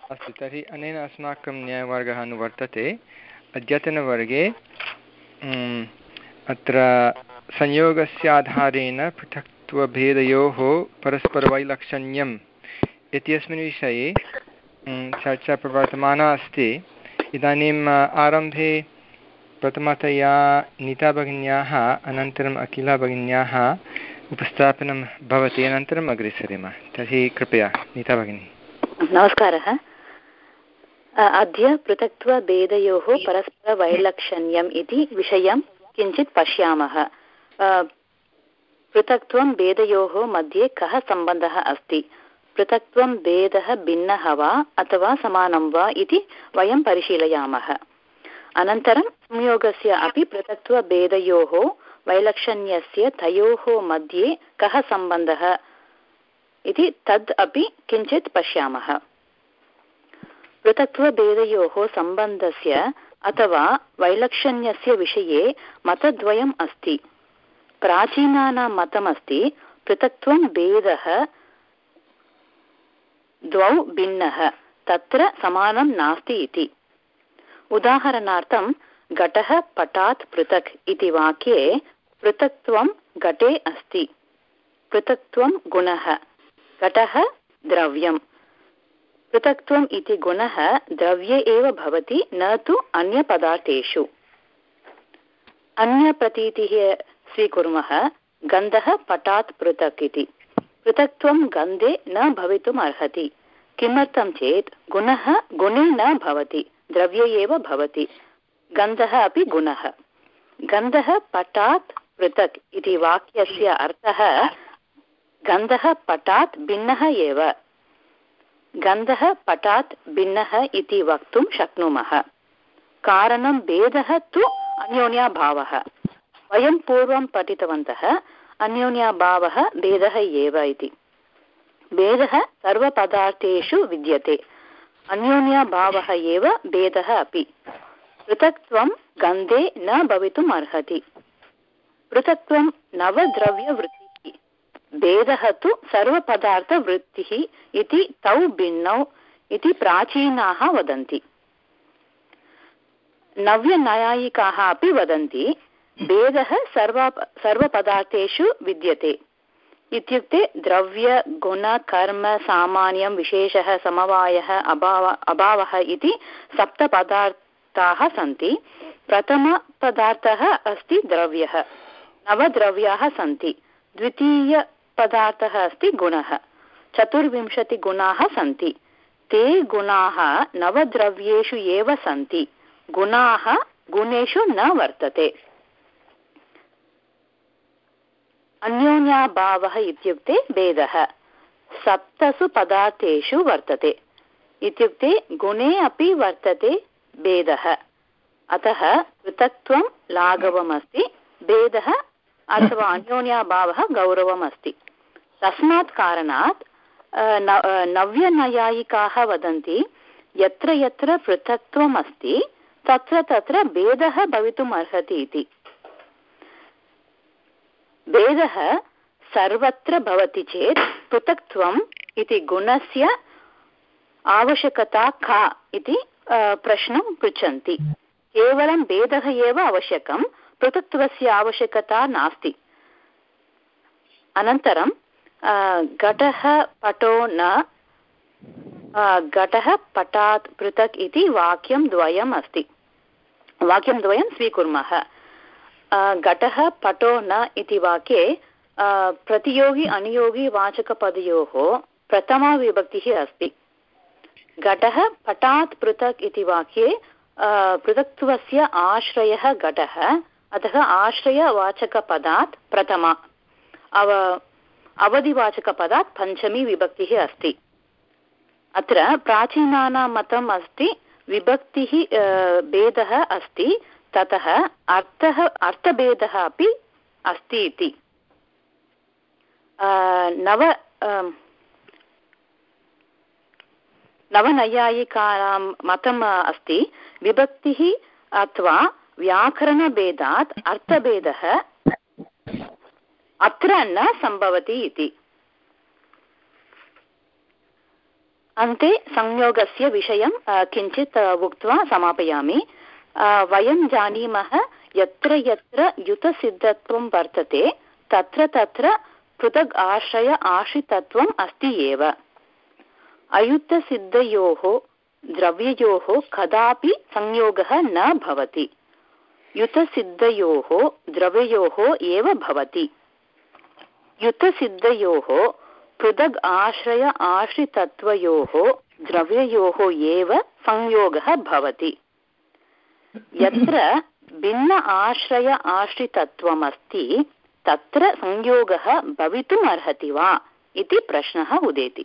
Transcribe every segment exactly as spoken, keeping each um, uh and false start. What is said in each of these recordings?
अस्तु, तर्हि अनेन अस्माकं न्यायवर्गः अनुवर्तते। अद्यतनवर्गे अत्र संयोगस्य आधारेण पृथक्त्वभेदयोः परस्परवैलक्षण्यम् इत्यस्मिन् विषये चर्चा प्रवर्तमाना अस्ति। इदानीम् आरम्भे प्रथमतया नीता भगिन्याः अनन्तरम् अखिला भगिन्याः उपस्थापनं भवति, अनन्तरम् अग्रे सरेम। तर्हि कृपया नीता भगिनी। नमस्कारः। अद्य पृथक्त्वभेदयोः परस्परवैलक्षण्यम् इति विषयं किञ्चित् पश्यामः। पृथक्त्वं भेदयोः मध्ये कः सम्बन्धः अस्ति, पृथक्त्वं भेदः भिन्नः वा अथवा समानं वा इति वयं परिशीलयामः। अनन्तरं संयोगस्य अपि पृथक्त्वभेदयोः वैलक्षण्यस्य तयोः मध्ये कः सम्बन्धः इति तद् अपि किञ्चित् पश्यामः। पृथक्त्वभेदयोः सम्बन्धस्य अथवा वैलक्षण्यस्य विषये मतद्वयम् अस्ति। प्राचीनानां मतमस्ति पृथक्त्वं भेदः द्वौ भिन्नः, तत्र समानं नास्ति इति। उदाहरणार्थं घटः पटात् पृथक् इति वाक्ये पृथक्त्वं घटे अस्ति, पृथक्त्वं गुणः, घटः द्रव्यं। पृथक्त्वम् इति गुणः द्रव्ये एव भवति, न तु अन्यपदार्थेषु। अन्यप्रतीतिः स्वीकुर्मः। गन्धः पटात् पृथक् इति। पृथक्त्वं गन्धे न भवितुम् अर्हति। किमर्थं चेत् गुणः गुणे न भवति, द्रव्ये एव भवति। गन्धः अपि गुणः। गन्धः पटात् पृथक् इति वाक्यस्य अर्थः गन्धः पटात् भिन्नः एव। गन्धः पटात् भिन्नः इति वक्तुं शक्नुमः। कारणं भेदः तु अन्योन्याभावः। वयं पूर्वं पठितवन्तः अन्योन्याभावः भेदः एव इति। भेदः सर्वपदार्थेषु विद्यते, अन्योन्याभावः एव भेदः अपि। पृथक्त्वं गन्धे न भवितुम् अर्हति। पृथक्त्वं नवद्रव्यवृत्तिः, भेदः तु सर्वपदार्थवृत्तिः इति तौ भिन्नौ इति प्राचीनाः वदन्ति। नव्यनैयायिकाः अपि वदन्ति भेदः सर्व सर्वपदार्थेषु विद्यते। इत्युक्ते द्रव्य गुण कर्म सामान्यं विशेषः समवायः अभाव अभावः इति सप्तपदार्थाः सन्ति। प्रथमपदार्थः अस्ति द्रव्यः, नवद्रव्याः सन्ति। द्वितीयपदार्थः अस्ति गुणः, चतुर्विंशतिगुणाः सन्ति। ते गुणाः नवद्रव्येषु एव सन्ति, गुणाः गुणेषु न वर्तते। अन्योन्याभावः इत्युक्ते भेदः सप्तसु पदार्थेषु वर्तते। इत्युक्ते गुणे अपि वर्तते भेदः। अतः पृथक्त्वं लाघवमस्ति, भेदः अथवा अन्योन्याभावः गौरवमस्ति। तस्मात् कारणात् नव्यनैयायिकाः वदन्ति यत्र यत्र पृथक्त्वम् अस्ति तत्र तत्र भेदः भवितुम् अर्हति इति। भेदः सर्वत्र भवति चेत् पृथक्त्वम् इति गुणस्य आवश्यकता का इति प्रश्नं पृच्छन्ति। केवलं भेदः एव आवश्यकं, पृथक्त्वस्य आवश्यकता नास्ति। अनन्तरं घटः पटो न, घटः पटात् पृथक् इति वाक्यं द्वयम् अस्ति। वाक्यं द्वयं स्वीकुर्मः। घटः पटो न इति वाक्ये प्रतियोगी अनुयोगी वाचकपदयोः प्रथमा विभक्तिः अस्ति। घटः पटात् पृथक् इति वाक्ये पृथक्त्वस्य आश्रयः घटः, अतः आश्रयवाचकपदात् प्रथमा, अव अवधिवाचकपदात् पञ्चमी विभक्तिः अस्ति। अत्र प्राचीनानां मतम् अस्ति विभक्तिः भेदः अस्ति, ततः अर्थः अर्थभेदः अपि अस्ति इति। नव नवनैयायिकानां मतम् अस्ति विभक्तिः अथवा व्याकरणभेदात् अर्थभेदः अत्र न सम्भवति इति। अन्ते संयोगस्य विषयं किञ्चित् उक्त्वा समापयामि। वयं जानीमः यत्र यत्र युतसिद्धत्वं वर्तते तत्र तत्र पृथग् आश्रय आश्रितत्वम् अस्ति एव। अयुतसिद्धयोः द्रव्ययोः कदापि संयोगः न भवति, युतसिद्धयोः द्रव्ययोः एव भवति। युतसिद्धयोः पृथग् आश्रय आश्रितत्वयोः द्रव्ययोः एव संयोगः भवति। यत्र भिन्न आश्रय आश्रितत्वमस्ति तत्र संयोगः भवितुम् अर्हति वा इति प्रश्नः उदेति।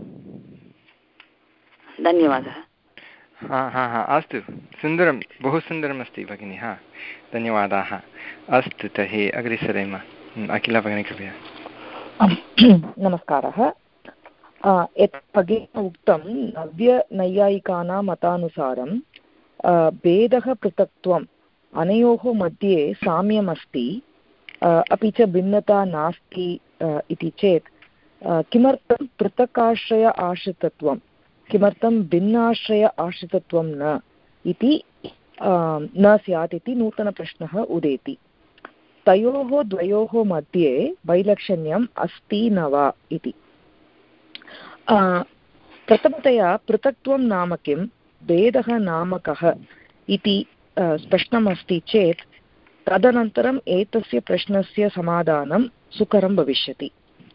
धन्यवादः। हा हा हा अस्तु, सुन्दरं, बहु सुन्दरमस्ति भगिनि। हा, धन्यवादाः। अस्तु, तर्हि अग्रे सरेम। अखिला भगिनी कृपया। नमस्कारः। यत् भगिनी उक्तं नव्यनैयायिकानां मतानुसारं भेदः पृथक्त्वम् अनयोः मध्ये साम्यमस्ति, अपि च भिन्नता नास्ति इति चेत् किमर्थं पृथकाश्रय आश्रितत्वं, किमर्थं भिन्नाश्रय आश्रितत्वं न इति न स्यात् इति नूतनप्रश्नः उदेति। तयोः द्वयोः मध्ये वैलक्षण्यम् अस्ति न वा इति। प्रथमतया पृथक्त्वं नाम किं, भेदः नाम कः इति स्पष्टमस्ति चेत् तदनन्तरम् एतस्य प्रश्नस्य समाधानं सुकरं भविष्यति।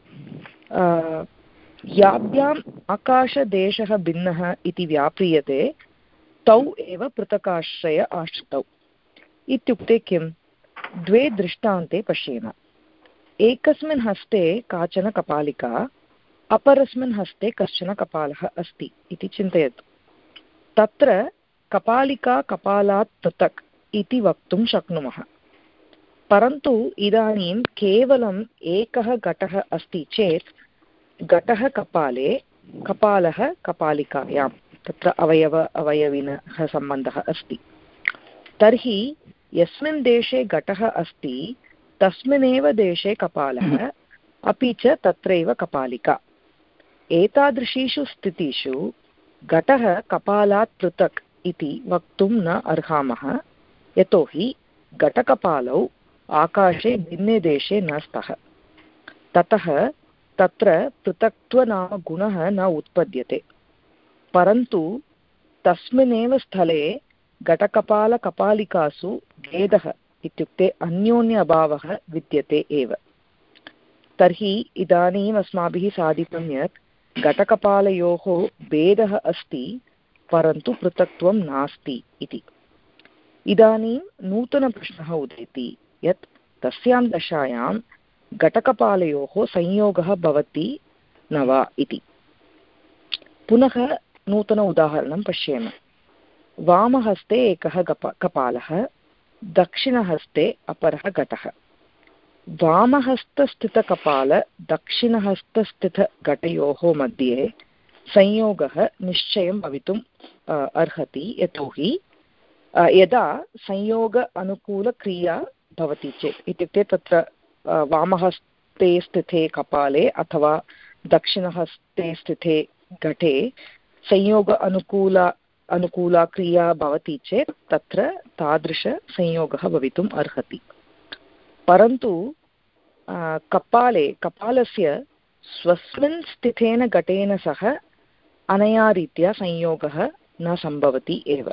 याभ्याम् आकाशदेशः भिन्नः इति व्याप्रियते तौ एव पृथकाश्रय आश्रितौ। इत्युक्ते किम्? द्वे दृष्टान्ते पश्येम। एकस्मिन् हस्ते काचन कपालिका, अपरस्मिन् हस्ते कश्चन कपालः अस्ति इति चिन्तयतु। तत्र कपालिका कपालात् पृथक् इति वक्तुं शक्नुमः, परन्तु इदानीं केवलम् एकः घटः अस्ति चेत् घटः कपाले, कपालः कपालिकायां, तत्र अवयव अवयविनः सम्बन्धः अस्ति। तर्हि यस्मिन् देशे घटः अस्ति तस्मिन्नेव देशे कपालः, अपि च तत्रैव कपालिका। एतादृशीषु स्थितिषु घटः कपालात् पृथक् इति वक्तुं न अर्हामः, यतोहि घटकपालौ आकाशे भिन्ने देशे न स्तः। ततः तत्र पृथक्त्वनाम गुणः न उत्पद्यते, परन्तु तस्मिन्नेव स्थले घटकपालकपालिकासु भेदः इत्युक्ते अन्योन्य अभावः विद्यते एव। तर्हि इदानीम् अस्माभिः साधितं यत् घटकपालयोः भेदः अस्ति, परन्तु पृथक्त्वं नास्ति इति। इदानीं नूतनप्रश्नः उदेति यत् तस्यां दशायां घटकपालयोः संयोगः भवति न वा इति। पुनः नूतन उदाहरणं पश्येम। वामहस्ते एकः कपालः, दक्षिणहस्ते अपरः घटः। वामहस्तस्थितकपाल दक्षिणहस्तस्थितघटयोः मध्ये संयोगः निश्चयं भवितुम् अर्हति, यतोहि यदा संयोग अनुकूलक्रिया भवति चेत्, इत्युक्ते तत्र वामहस्ते स्थिते कपाले अथवा दक्षिणहस्ते स्थिते घटे संयोग अनुकूल अनुकूला क्रिया भवति चेत् तत्र तादृशसंयोगः भवितुम् अर्हति। परन्तु कपाले कपालस्य स्वस्मिन् स्थितेन घटेन सह अनया रीत्या संयोगः न सम्भवति एव।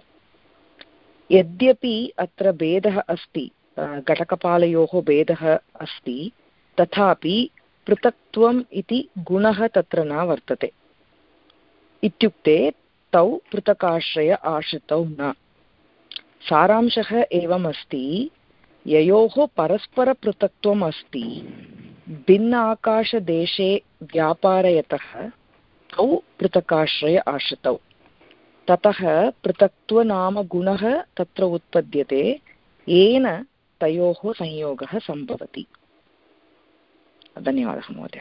यद्यपि अत्र भेदः अस्ति, घटकपालयोः भेदः अस्ति, तथापि पृथक्त्वम् इति गुणः तत्र न वर्तते। इत्युक्ते तौ पृथकाश्रय आश्रितौ न। सारांशः एवमस्ति, ययोः परस्परपृथक्त्वम् अस्ति, भिन्न आकाशदेशे व्यापारयतः तौ पृथकाश्रय आश्रितौ। ततः पृथक्त्वनाम गुणः तत्र उत्पद्यते, येन तयोः संयोगः सम्भवति। धन्यवादः महोदय।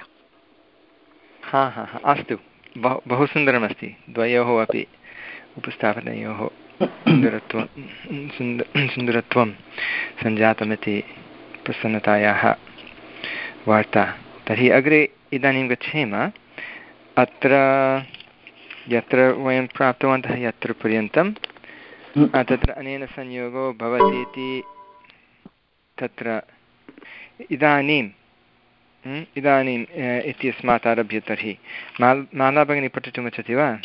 हा हा हा अस्तु, बहु बहु सुन्दरमस्ति। द्वयोः अपि उपस्थापनयोः सुन्दरत्वं सुन्दर सुन्दरत्वं सञ्जातमिति प्रसन्नतायाः वार्ता। तर्हि अग्रे इदानीं गच्छेम। अत्र यत्र वयं प्राप्तवन्तः यत्र पर्यन्तं तत्र अनेन संयोगो भवति इति तत्र इदानीं इदानीम् इत्यस्मात् आरभ्य तर्हि माल् माला भगिनी पठितुमिच्छति वा?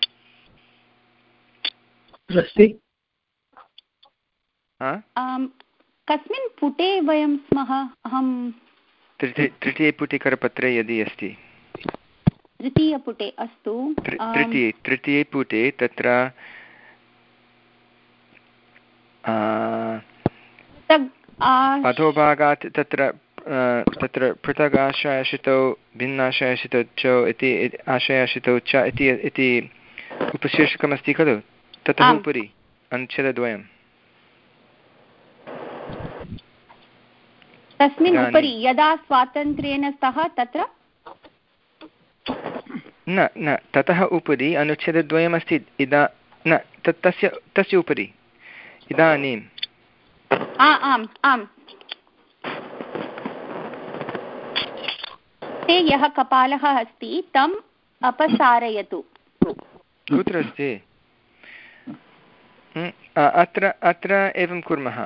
कस्मिन् पुटे वयं स्मः? अहं तृतीये पुटे करपत्रे यदि अस्ति तृतीयपुटे अस्तु तृतीये तृतीये पुटे तत्र अधोभागात् तत्र तत्र पृथक् आश्रयाश्रितौ भिन्नाश्रयाश्रितौ च इति आश्रयाश्रितौ च इति इति उपशीर्षकमस्ति खलु ततः उपरि अनुच्छेदद्वयं तस्मिन् उपरि यदा स्वातन्त्र्येण सह तत्र न न ततः उपरि अनुच्छेदद्वयमस्ति इदा न तत् तस्य तस्य उपरि इदानीं आम् आम् ते यः कपालः अस्ति तम् अपसारयतु। कुत्र अस्ति? अत्र अत्र एवं कुर्मः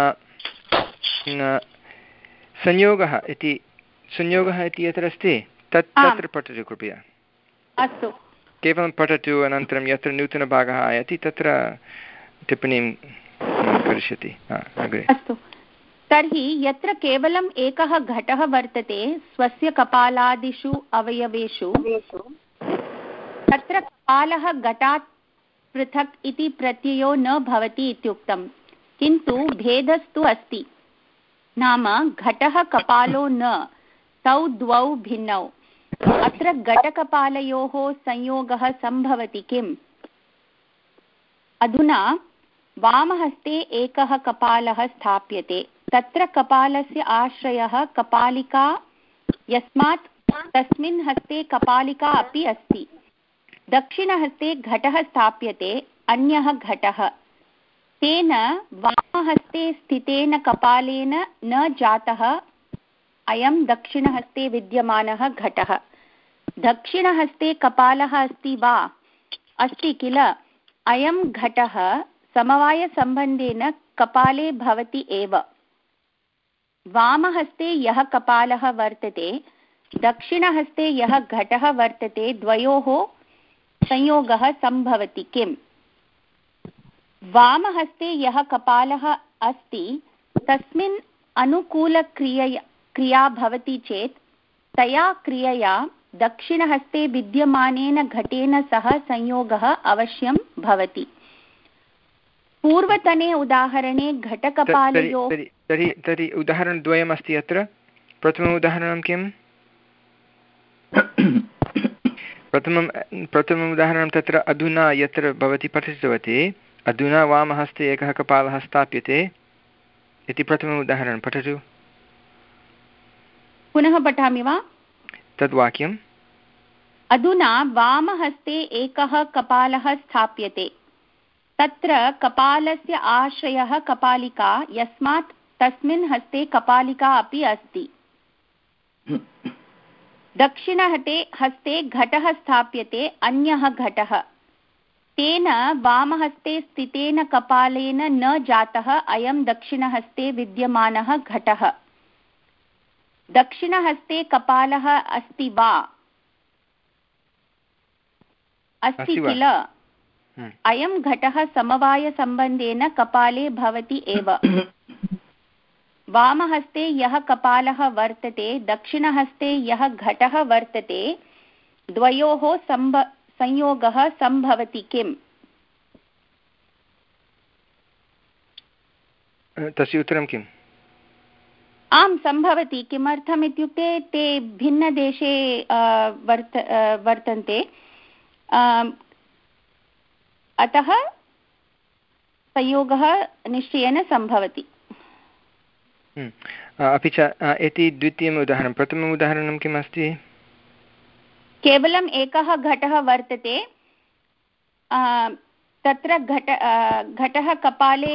संयोगः इति संयोगः इति यत्र अस्ति तत् तत्र पठतु कृपया। अस्तु केवलं पठतु अनन्तरं यत्र नूतनभागः आयाति तत्र टिप्पणीं करिष्यति अग्रे। अस्तु तर्हि यत्र केवलम् एकः घटः वर्तते स्वस्य कपालादिषु अवयवेषु तत्र कपालः घटात् पृथक् इति प्रत्ययो न भवति इत्युक्तं, किन्तु भेदस्तु अस्ति। नाम घटः कपालो न तौ द्वौ भिन्नौ। अत्र घटकपालयोः संयोगः सम्भवति किम्? अधुना वामहस्ते एकः कपालः स्थाप्यते, तत्र कपालस्य आश्रयः कपालिका, यस्मात् तस्मिन् हस्ते कपालिका अपि अस्ति। दक्षिणहस्ते घटः स्थाप्यते, अन्यः घटः। तेन वामहस्ते स्थितेन कपालेन न जातः अयं दक्षिणहस्ते विद्यमानः घटः। दक्षिणहस्ते कपालः अस्ति वा? अस्ति किल? अयं घटः समवायसम्बन्धेन कपाले भवति एव। वामहस्ते यः कपालः वर्तते, दक्षिणहस्ते यः घटः वर्तते, द्वयोः संयोगः सम्भवति किम्? वामहस्ते यः कपालः अस्ति तस्मिन् अनुकूलक्रिया क्रिया भवति चेत् तया क्रियया दक्षिणहस्ते विद्यमानेन घटेन सह संयोगः अवश्यं भवति। पूर्वतने उदाहरणे घटकपालयोः तर्हि तर्हि उदाहरणद्वयम् अस्ति अत्र। प्रथमम् उदाहरणं किम्? प्रथमं प्रथमम् उदाहरणं तत्र अधुना यत्र भवती पठितवती, अधुना वामहस्ते एकः कपालः स्थाप्यते इति प्रथमम् उदाहरणं पठतु। पुनः पठामि वा? तद्वाक्यम् अधुना वामहस्ते एकः कपालः स्थाप्यते, तत्र कपालस्य आश्रयः कपालिका, यस्मात् तस्मिन् हस्ते कपालिका अपि अस्ति। दक्षिणहस्ते हस्ते घटः स्थाप्यते, अन्यः घटः। तेन वामहस्ते स्थितेन कपालेन न जातः अयं दक्षिणहस्ते विद्यमानः घटः। दक्षिणहस्ते कपालः अस्ति वा? अस्ति किल? अयं घटः समवायसम्बन्धेन कपाले भवति एव। वामहस्ते यः कपालः वर्तते, दक्षिणहस्ते यः घटः वर्तते, द्वयोः सम्भ संयोगः सम्भवति किम्? तस्य उत्तरं किम्? आम् सम्भवति। किमर्थम् इत्युक्ते ते भिन्नदेशे वर्त वर्तन्ते, अतः संयोगः निश्चयेन सम्भवति। अपि च इति द्वितीयम् उदाहरणं। प्रथमम् उदाहरणं किम् अस्ति? केवलम् एकः घटः वर्तते, तत्र घट घटः कपाले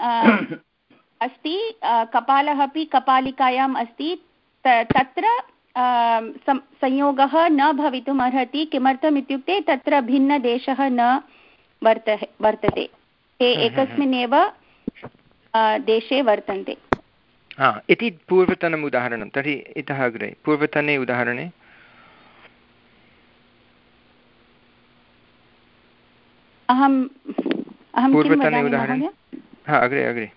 अस्ति, कपालः अपि कपालिकायाम् अस्ति, तत्र संयोगः न भवितुम् अर्हति। किमर्थम् इत्युक्ते तत्र भिन्नदेशः न वर्त वर्तते, ते एकस्मिन् एव देशे वर्तन्ते इति पूर्वतनम् उदाहरणं। तर्हि इतः अग्रे पूर्वतने उदाहरणे अहम् अहं पूर्वतने उदाहरणे हा अग्रे अग्रे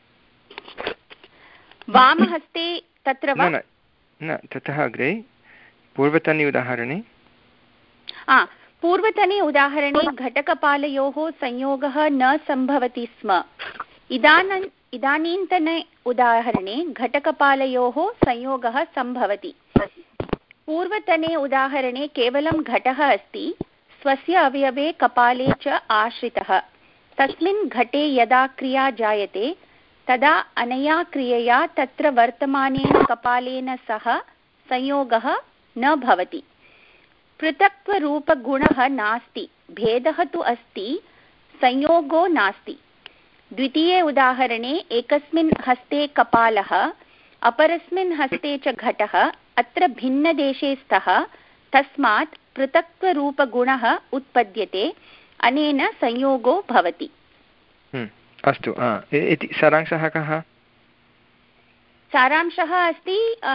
वामहस्ते तत्र वा न न ततः अग्रे पूर्वतने उदाहरणे पूर्वतने उदाहरणे घटकपालयोः संयोगः न सम्भवति स्म। इदानीं इदानीन्तने उदाहरणे घटकपालयोः संयोगः सम्भवति। पूर्वतने उदाहरणे केवलं घटः अस्ति, स्वस्य अवयवे कपाले च आश्रितः। तस्मिन् घटे यदा क्रिया जायते तदा अनया क्रियया तत्र वर्तमानेन कपालेन सह संयोगः न भवति। पृथक्त्वरूपगुणः नास्ति, भेदः तु अस्ति, संयोगो नास्ति। द्वितीये उदाहरणे एकस्मिन् हस्ते कपालः, अपरस्मिन् हस्ते च घटः, अत्र भिन्नदेशे स्तः, तस्मात् पृथक्त्वरूपगुणः उत्पद्यते, अनेन संयोगो भवति। अस्तु, इति सारांशः कः? सारांशः अस्ति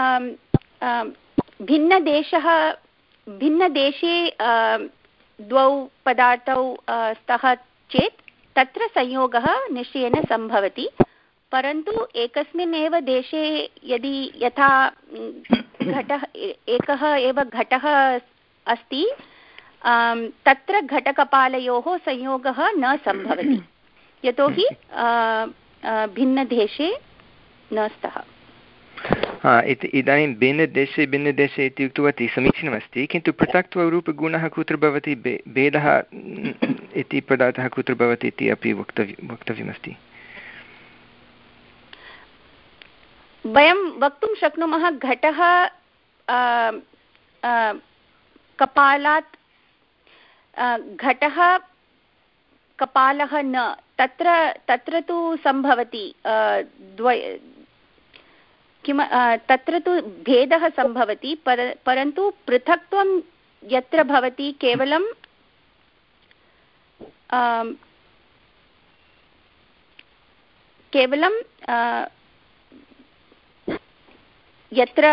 भिन्नदेशः भिन्नदेशे द्वौ पदार्थौ स्तः चेत् तत्र संयोगः निश्चयेन सम्भवति, परन्तु एकस्मिन् एव देशे यदि यथा घटः एकः एव घटः अस्ति तत्र घटकपालयोः संयोगः न सम्भवति, यतोहि भिन्नदेशे न स्तः। इदानीं भिन्नदेशे भिन्नदेशे इति उक्तवती, समीचीनमस्ति, किन्तु पृथक्त्वरूपगुणः कुत्र भवति, भेदः इति पदार्थः कुत्र भवति इति अपि वक्तव्य वक्तव्यमस्ति। वयं वक्तुं शक्नुमः घटः कपालात् घटः कपालः न, तत्र तत्र तु सम्भवति द्वय किम तत्र तु भेदः सम्भवति, पर परन्तु पृथक्त्वं यत्र भवति केवलं केवलं यत्र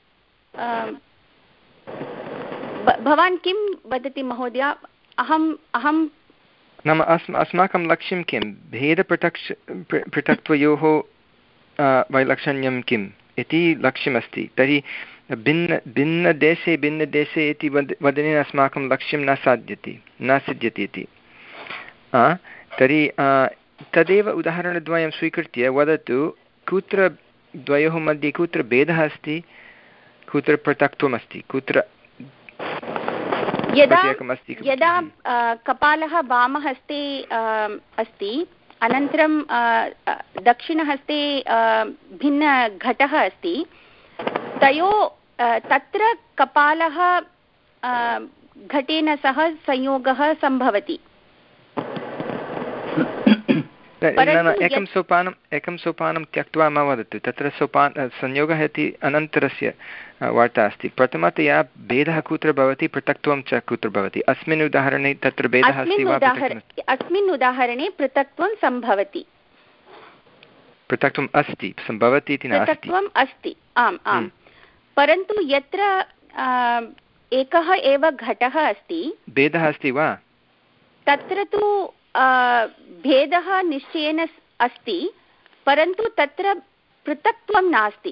भवान् किं वदति महोदय? अहम् अहं नाम अस्म अस्माकं लक्ष्यं किं, भेदपृथक् पृथक्त्वयोः वैलक्षण्यं किम् इति लक्ष्यमस्ति। तर्हि भिन्न भिन्नदेशे भिन्नदेशे इति वद वदनेन अस्माकं लक्ष्यं न साध्यति न सिद्ध्यति इति। तर्हि तदेव उदाहरणद्वयं स्वीकृत्य वदतु, कुत्र द्वयोः मध्ये कुत्र भेदः अस्ति, कुत्र पृथक्त्वमस्ति, कुत्र यदा यदा कपालः वामहस्ते अस्ति, अनन्तरं दक्षिणहस्ते भिन्नघटः अस्ति, तयो तत्र कपालः घटेन सह संयोगः सम्भवति। एकं सोपानम् एकं सोपानं त्यक्त्वा मा वदतु, तत्र सोपान संयोगः इति अनन्तरस्य वार्ता अस्ति। प्रथमतया भेदः कुत्र भवति, पृथक्त्वं च कुत्र भवति। अस्मिन् उदाहरणे तत्र भेदः अस्ति वा? अस्मिन् उदाहरणे पृथक्त्वं सम्भवति, पृथक्त्वम् अस्ति, सम्भवति इति नास्ति, पृथक्त्वम् अस्ति, आम् आम्। परन्तु यत्र एकः एव घटः अस्ति, भेदः अस्ति वा? तत्र तु भेदः निश्चयेन अस्ति, परन्तु तत्र पृथक्त्वं नास्ति।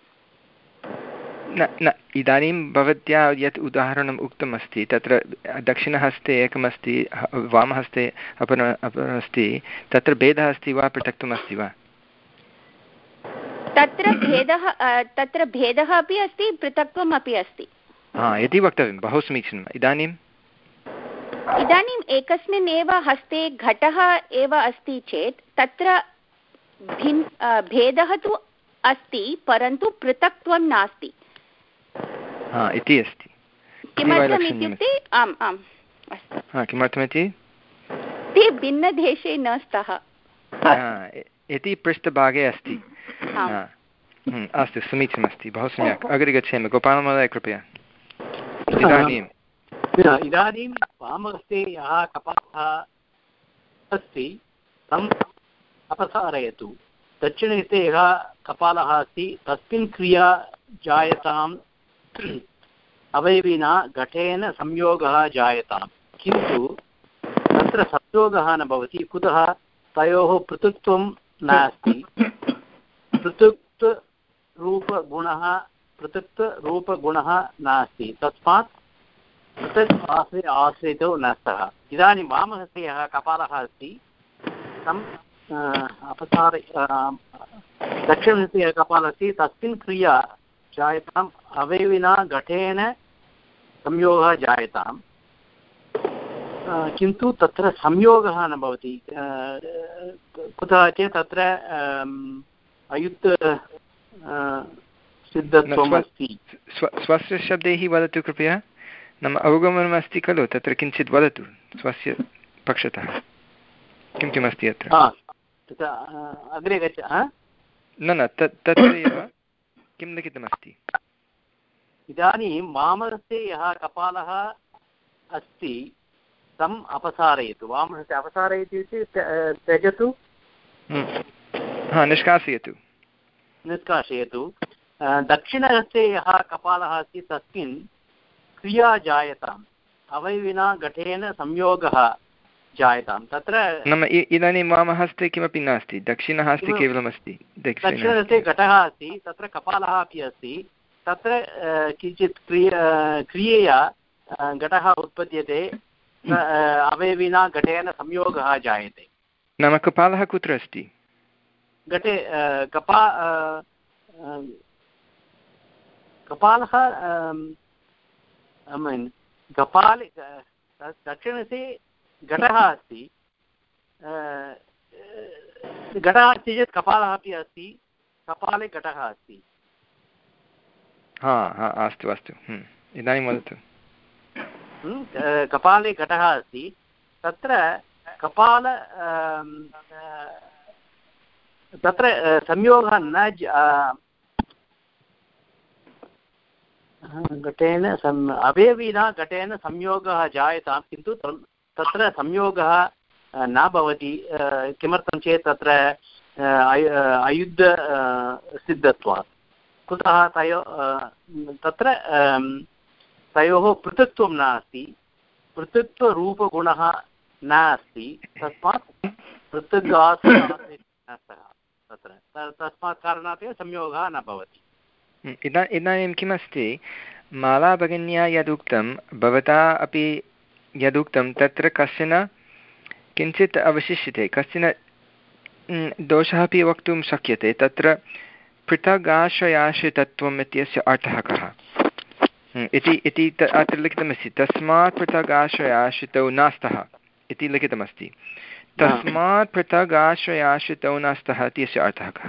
न न इदानीं भवत्या यत् उदाहरणम् उक्तम् अस्ति, तत्र दक्षिणहस्ते एकमस्ति, वामहस्ते अपर अपरमस्ति, तत्र भेदः अस्ति वा, पृथक्त्वम् अस्ति वा? तत्र भेदः तत्र भेदः अपि अस्ति, पृथक्त्वम् अपि अस्ति। हा, इति वक्तव्यं, बहु समीचीनम्। इदानीं इदानीम् एकस्मिन् एव हस्ते घटः एव अस्ति चेत् तत्र भिन् भेदः तु अस्ति, परन्तु पृथक्त्वं नास्ति इति अस्ति। किमर्थम् इत्युक्ते आम् आम् अस्तु, किमर्थमिति ते भिन्नदेशे न स्तः इति पृष्ठभागे अस्ति। अस्तु समीचीनमस्ति बहु सम्यक् अग्रे गच्छामि गोपालमहोदय कृपया इदानीम् इदानीं वामहस्ते यः कपालः अस्ति तम् अपसारयतु दक्षिणहस्ते यः कपालः अस्ति तस्मिन् क्रिया जायताम् अवयविना घटेन संयोगः जायताम् किन्तु तत्र संयोगः न भवति कुतः तयोः पृथक्त्वं नास्ति पृथक्त्वरूपगुणः पृथक्त्वरूपगुणः नास्ति तस्मात् पृथक् आश्रय आश्रितो न स्तः इदानीं वामहस्ते यः कपालः अस्ति तम् अपसार दक्षिणहस्ते यः कपालः अस्ति तस्मिन् क्रिया जायताम् अवयविना घटेन संयोगः जायताम् किन्तु तत्र संयोगः न भवति कुतः चेत् तत्र अयुत् सिद्धत्वम् अस्ति स्वस्य शब्दैः वदतु कृपया नाम अवगमनमस्ति खलु तत्र किञ्चित् वदतु स्वस्य पक्षतः किं किमस्ति अत्र अग्रे गच्छ न न तत् तत्रैव किं लिखितमस्ति इदानीं वामहस्ते यः कपालः अस्ति तम् अपसारयतु वामहस्ते अपसारयतु इति त्यजतु हा निष्कासयतु निष्कासयतु दक्षिणहस्ते यः कपालः अस्ति तस्मिन् क्रिया जायताम् अवयविना घटेन संयोगः जायतां तत्र नाम इदानीं वामहस्ते किमपि नास्ति दक्षिणहस्ते केवलमस्ति दक्षिणहस्ते घटः अस्ति तत्र कपालः अपि अस्ति तत्र किञ्चित् क्रिय क्रियया घटः उत्पद्यते अवयविना घटेन संयोगः जायते नाम कपालः कुत्र अस्ति घटे कपा कपालः कपाले दक्षिणहस्ते घटः अस्ति घटः अस्ति चेत् कपालः अपि अस्ति कपाले घटः अस्ति हा हा अस्तु अस्तु इदानीं वदतु कपाले घटः अस्ति तत्र कपाल तत्र संयोगः न घटेन अवयविना घटेन संयोगः जायतां किन्तु तत्र संयोगः न भवति किमर्थं चेत् तत्र अयुद्ध सिद्धत्वात् कुतः तयो तत्र तयोः पृथक्त्वं नास्ति पृथक्त्वरूपगुणः नास्ति तस्मात् पृथक् तत्र तस्मात् कारणात् एव संयोगः न भवति इदा इदानीं किमस्ति मालाभगिन्या यदुक्तं भवता अपि यदुक्तं तत्र कश्चन किञ्चित् अवशिष्यते कश्चन दोषः अपि वक्तुं शक्यते तत्र पृथगाश्रयाश्रितत्वम् इत्यस्य अर्थः कः इति इति अत्र लिखितमस्ति तस्मात् पृथगाश्रयाश्रितौ नास्तः इति लिखितमस्ति तस्मात् पृथगाश्रयाश्रितौ नास्तः इत्यस्य अर्थः कः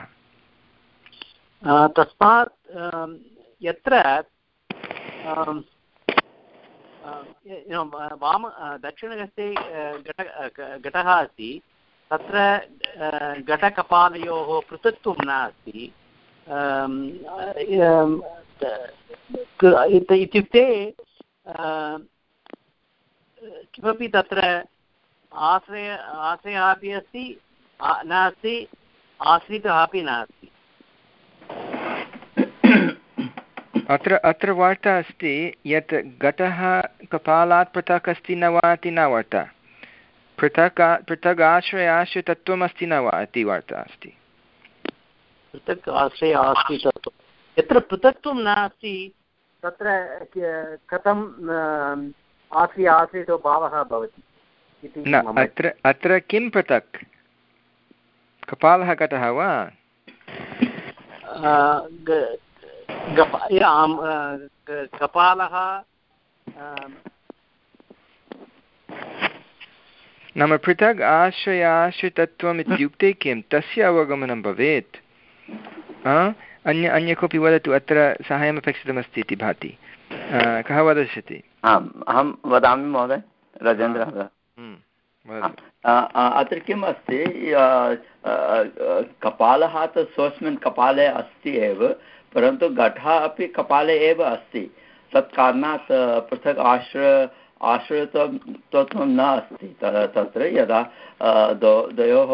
तस्मात् यत्र वाम दक्षिणहस्ते घट घटः अस्ति तत्र घटकपालयोः पृथक्त्वं नास्ति इत्युक्ते किमपि तत्र आश्रय आश्रयः अपि अस्ति नास्ति आश्रितः अपि नास्ति अत्र अत्र वार्ता अस्ति यत् घटः कपालात् पृथक् अस्ति न वा इति न वार्ता पृथक् पृथक् आश्रयाश्रितत्वम् अस्ति न वा इति वार्ता अस्ति पृथक् आश्रय आश्रितत्वं यत्र पृथक्त्वं नास्ति तत्र कथम् आश्रय आश्रितो भावः भवति न अत्र अत्र किं पृथक् कपालः घटः वा कपालः नाम पृथक् आश्रयाश्रितत्वम् इत्युक्ते किं तस्य अवगमनं भवेत् अन्य अन्य कोऽपि वदतु अत्र साहाय्यमपेक्षितमस्ति इति भाति कः वदिष्यति अहं वदामि महोदय राजेन्द्रः अत्र किम् अस्ति कपालः तु स्वस्मिन् कपाले अस्ति एव परन्तु घटः अपि कपाले एव अस्ति तत् कारणात् पृथक् आश्रय आश्रयत्वं न अस्ति तत्र यदा द्वयोः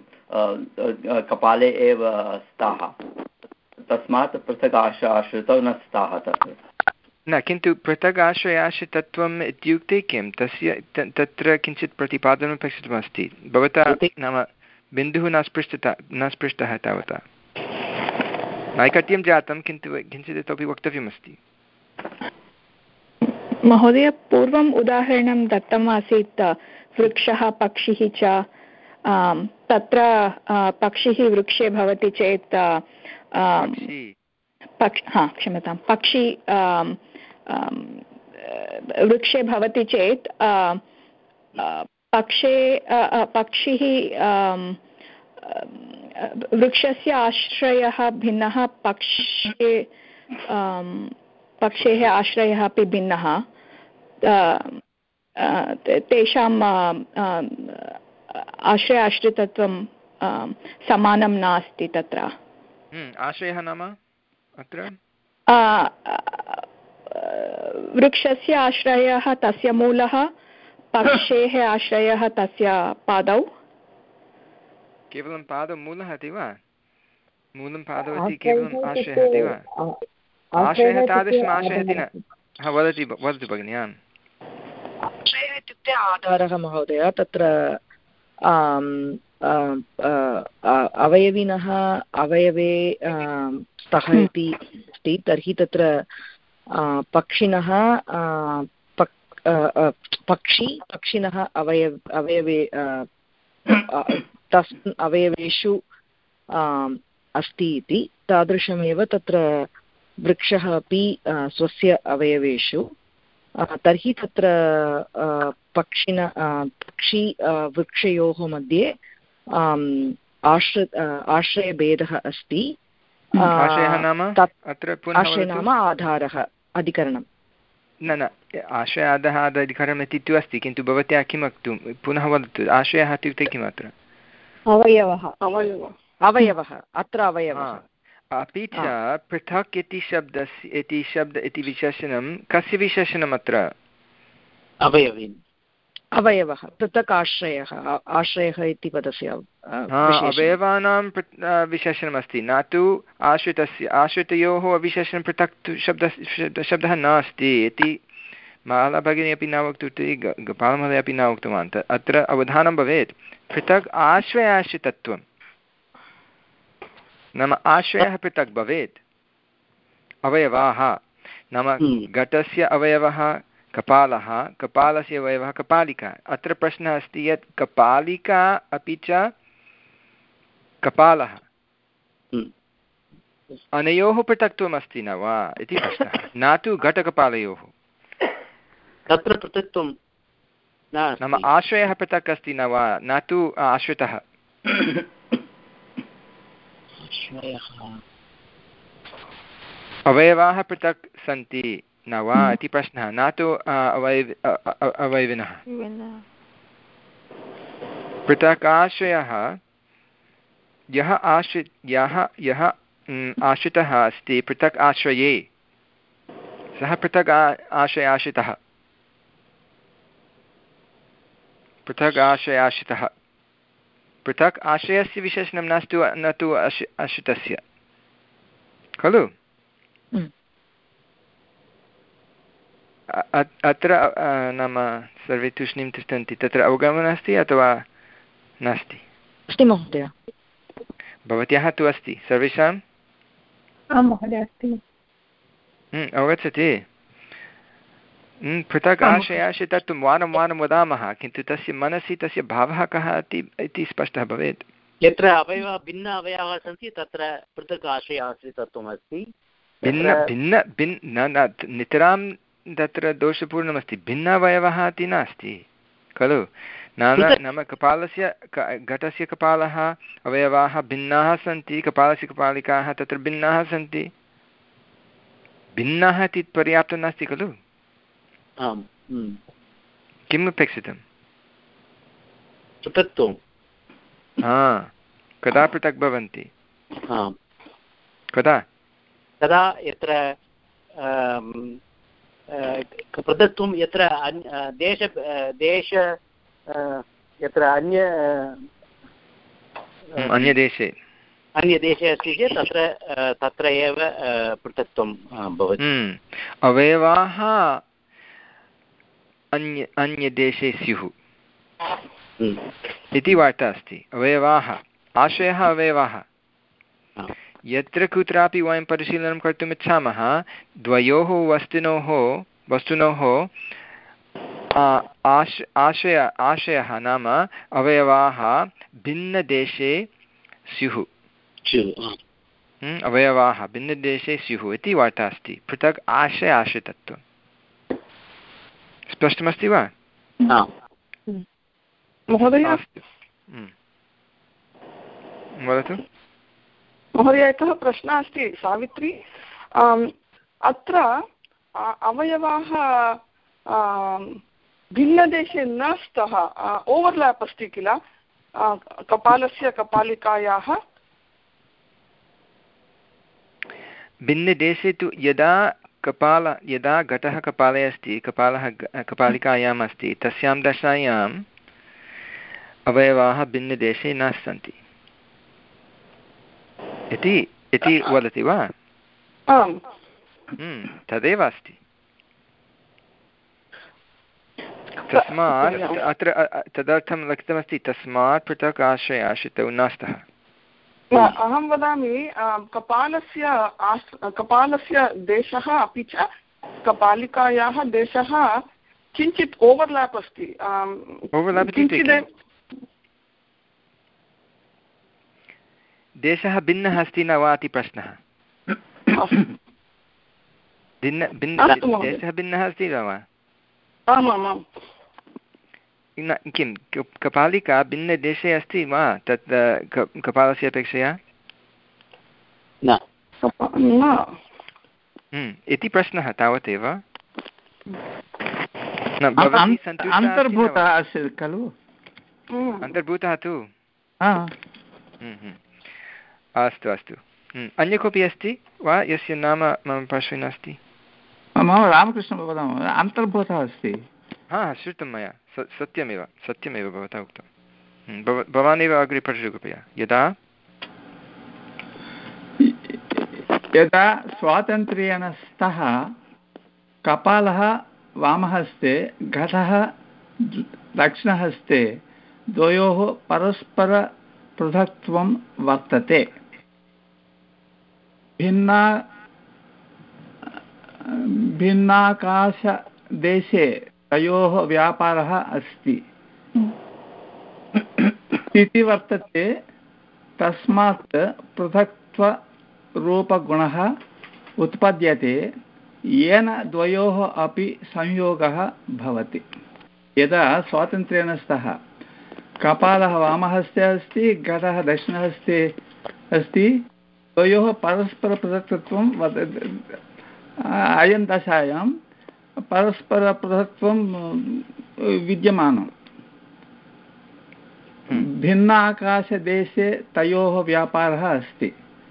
कपाले एव स्तः तस्मात् पृथक् आश्रय आश्रितौ न स्तः तत्र न किन्तु पृथक् आश्रयाश्रितत्वम् इत्युक्ते किं तस्य तत्र किञ्चित् प्रतिपादनम् अपेक्षितमस्ति भवता नाम बिन्दुः न स्पृष्टता न स्पृष्टः तावता नैकट्यं जातं किन्तु किञ्चित् इतोपि वक्तव्यमस्ति महोदय पूर्वम् उदाहरणं दत्तम् आसीत् वृक्षः पक्षिः च तत्र पक्षिः वृक्षे भवति चेत् पक्ष हा क्षम्यतां पक्षी वृक्षे भवति चेत् पक्षे पक्षिः वृक्षस्य आश्रयः भिन्नः पक्षे पक्षेः आश्रयः अपि भिन्नः तेषाम् आश्रय आश्रितत्वं समानं नास्ति तत्र आश्रयः नाम अत्र वृक्षस्य आश्रयः तस्य मूलः पक्षेः आश्रयः तस्य पादौ केवलं पादौ मूलः इति वा मूलं पादौ इति केवलम् आश्रयः इति वा आश्रयः तादृशम् आश्रयः इति न वदति वदतु भगिनि आम् आश्रयः इत्युक्ते आधारः महोदय तत्र अवयविनः अवयवे स्तः इति अस्ति तर्हि तत्र पक्षिणः पक्षी पक्षिणः अवयव अवयवे तस् अवयवेषु अस्ति इति तादृशमेव तत्र वृक्षः अपि स्वस्य अवयवेषु तर्हि तत्र पक्षिण पक्षी वृक्षयोः मध्ये आश्र आश्रयभेदः अस्ति आश्रयः नाम आधारः अधिकरणं न न आश्रयादः अधिकरणम् इति तु अस्ति किन्तु भवत्या किं वक्तुं पुनः वदतु आश्रयः इत्युक्ते किम् अत्र अवयवः अवयवः अत्र अवयवः अपि च पृथक् इति शब्दस्य इति शब्द इति विशेषणं कस्य विशेषणम् अत्र अवयवीन् अवयवः पृथक् आश्रयः आश्रयः इति पदस्य अवयवानां विशेषणमस्ति न तु आश्रितस्य आश्रितयोः विशेषणं पृथक् शब्दः शब्दः नास्ति इति माला भगिनी अपि न उक्तवती गोपालमहोदय अपि न उक्तवान् अत्र अवधानं भवेत् पृथक् आश्रयाश्रितत्वं नाम आश्रयः पृथक् भवेत् अवयवाः नाम घटस्य अवयवः कपालः कपालस्य अवयवः कपालिका अत्र प्रश्नः अस्ति यत् कपालिका अपि च कपालः अनयोः पृथक्त्वम् अस्ति न वा इति प्रश्नः न तु घटकपालयोः तत्र पृथक्त्वं नाम आश्रयः पृथक् अस्ति न वा न तु आश्रितः अवयवाः पृथक् सन्ति न वा इति प्रश्नः न तु अवयव अवयविनः पृथक् आश्रयः यः आश्रि यः यः आश्रितः अस्ति पृथक् आश्रये सः पृथक् आश्रयाश्रितः पृथक् आश्रयाश्रितः पृथक् आश्रयस्य विशेषणं नास्तु न तु आश्रितस्य खलु अत्र नाम सर्वे तूष्णीं तिष्ठन्ति तत्र अवगमनम् अस्ति अथवा नास्ति अस्ति महोदय भवत्याः तु अस्ति सर्वेषाम् आं महोदय अस्ति अवगच्छति पृथक् आश्रयाश्रितत्वं वारं वारं वदामः किन्तु तस्य मनसि तस्य भावः कः इति स्पष्टः भवेत् यत्र अवयवः भिन्न अवयवाः सन्ति तत्र पृथक् आश्रयाश्रितत्वम् अस्ति भिन्न भिन्न भिन्न न नितरां तत्र दोषपूर्णमस्ति भिन्न अवयवः इति नास्ति खलु नाम नाम कपालस्य घटस्य कपालः अवयवाः भिन्नाः सन्ति कपालस्य कपालिकाः तत्र भिन्नाः सन्ति भिन्नाः इति पर्याप्तं नास्ति खलु आम् किम् अपेक्षितम् पृथक्त्वं हा कदा पृथक् भवन्ति कदा तदा यत्र पृथक्त्वं यत्र देश देश यत्र अन्य अन्यदेशे अन्यदेशे अस्ति चेत् तत्र तत्र एव पृथक्त्वं भवति। अवयवाः अन्य अन्यदेशे स्युः इति वार्ता अस्ति। अवयवाः आशयः अवयवाः यत्र कुत्रापि वयं परिशीलनं कर्तुम् इच्छामः द्वयोः वस्तुनोः वस्तुनोः आश आशय आशयः नाम अवयवाः भिन्नदेशे स्युः अवयवाः भिन्नदेशे स्युः इति वार्ता अस्ति। पृथक् आशय आश्रितत्वं स्पष्टमस्ति वा? महोदय वदतु। महोदय एकः प्रश्नः अस्ति सावित्री अत्र अवयवाः भिन्नदेशे न स्तः ओवर्लाप् अस्ति किल कपालस्य कपालिकायाः भिन्नदेशे तु यदा कपाल यदा घटः कपाले अस्ति कपालः कपालिकायाम् अस्ति तस्यां दशायाम् अवयवाः भिन्नदेशे न सन्ति इति इति वदति वा? आम् तदेव अस्ति। तस्मात् अत्र तदर्थं लिखितमस्ति तस्मात् पृथक् आश्रय आश्रितौ न स्तः। अहं वदामि कपालस्य कपालस्य देशः अपि च कपालिकायाः देशः किञ्चित् ओवर्लाप् अस्ति। देशः भिन्नः अस्ति न वा इति प्रश्नः। भिन्न भिन्न देशः भिन्नः अस्ति न वा? आमामां किं कपालिका भिन्नदेशे अस्ति वा तत् कपालस्य अपेक्षया? न इति प्रश्नः तावदेव। अन्तर्भूतः अस्ति खलु? अन्तर्भूतः तु अस्तु अस्तु। अन्य कोऽपि अस्ति वा यस्य नाम मम पार्श्वे नास्ति? मम रामकृष्णः वदामः अन्तर्भूतः अस्ति। हा श्रुतं मया सत्यमेव सत्यमेव भवता उक्तं। भव भवान् एव अग्रे पठतु कृपया। यदा यदा स्वातन्त्र्येण स्तः कपालः वामहस्ते घटः दक्षिणहस्ते द्वयोः परस्परपृथक्त्वं वर्तते। भिन्ना भिन्नाकाशदेशे तयोः व्यापारः अस्ति इति वर्तते। तस्मात् पृथक्त्वरूपगुणः उत्पद्यते येन द्वयोः अपि संयोगः भवति। यदा स्वातन्त्र्येण स्तः कपालः वामहस्ते अस्ति घटः दक्षिणहस्ते अस्ति द्वयोः परस्परपृथक्त्वं अयं दशायां परस्परपृथक्त्वं विद्यमानं। भिन्न आकाशदेशे तयोः व्यापारः अस्ति।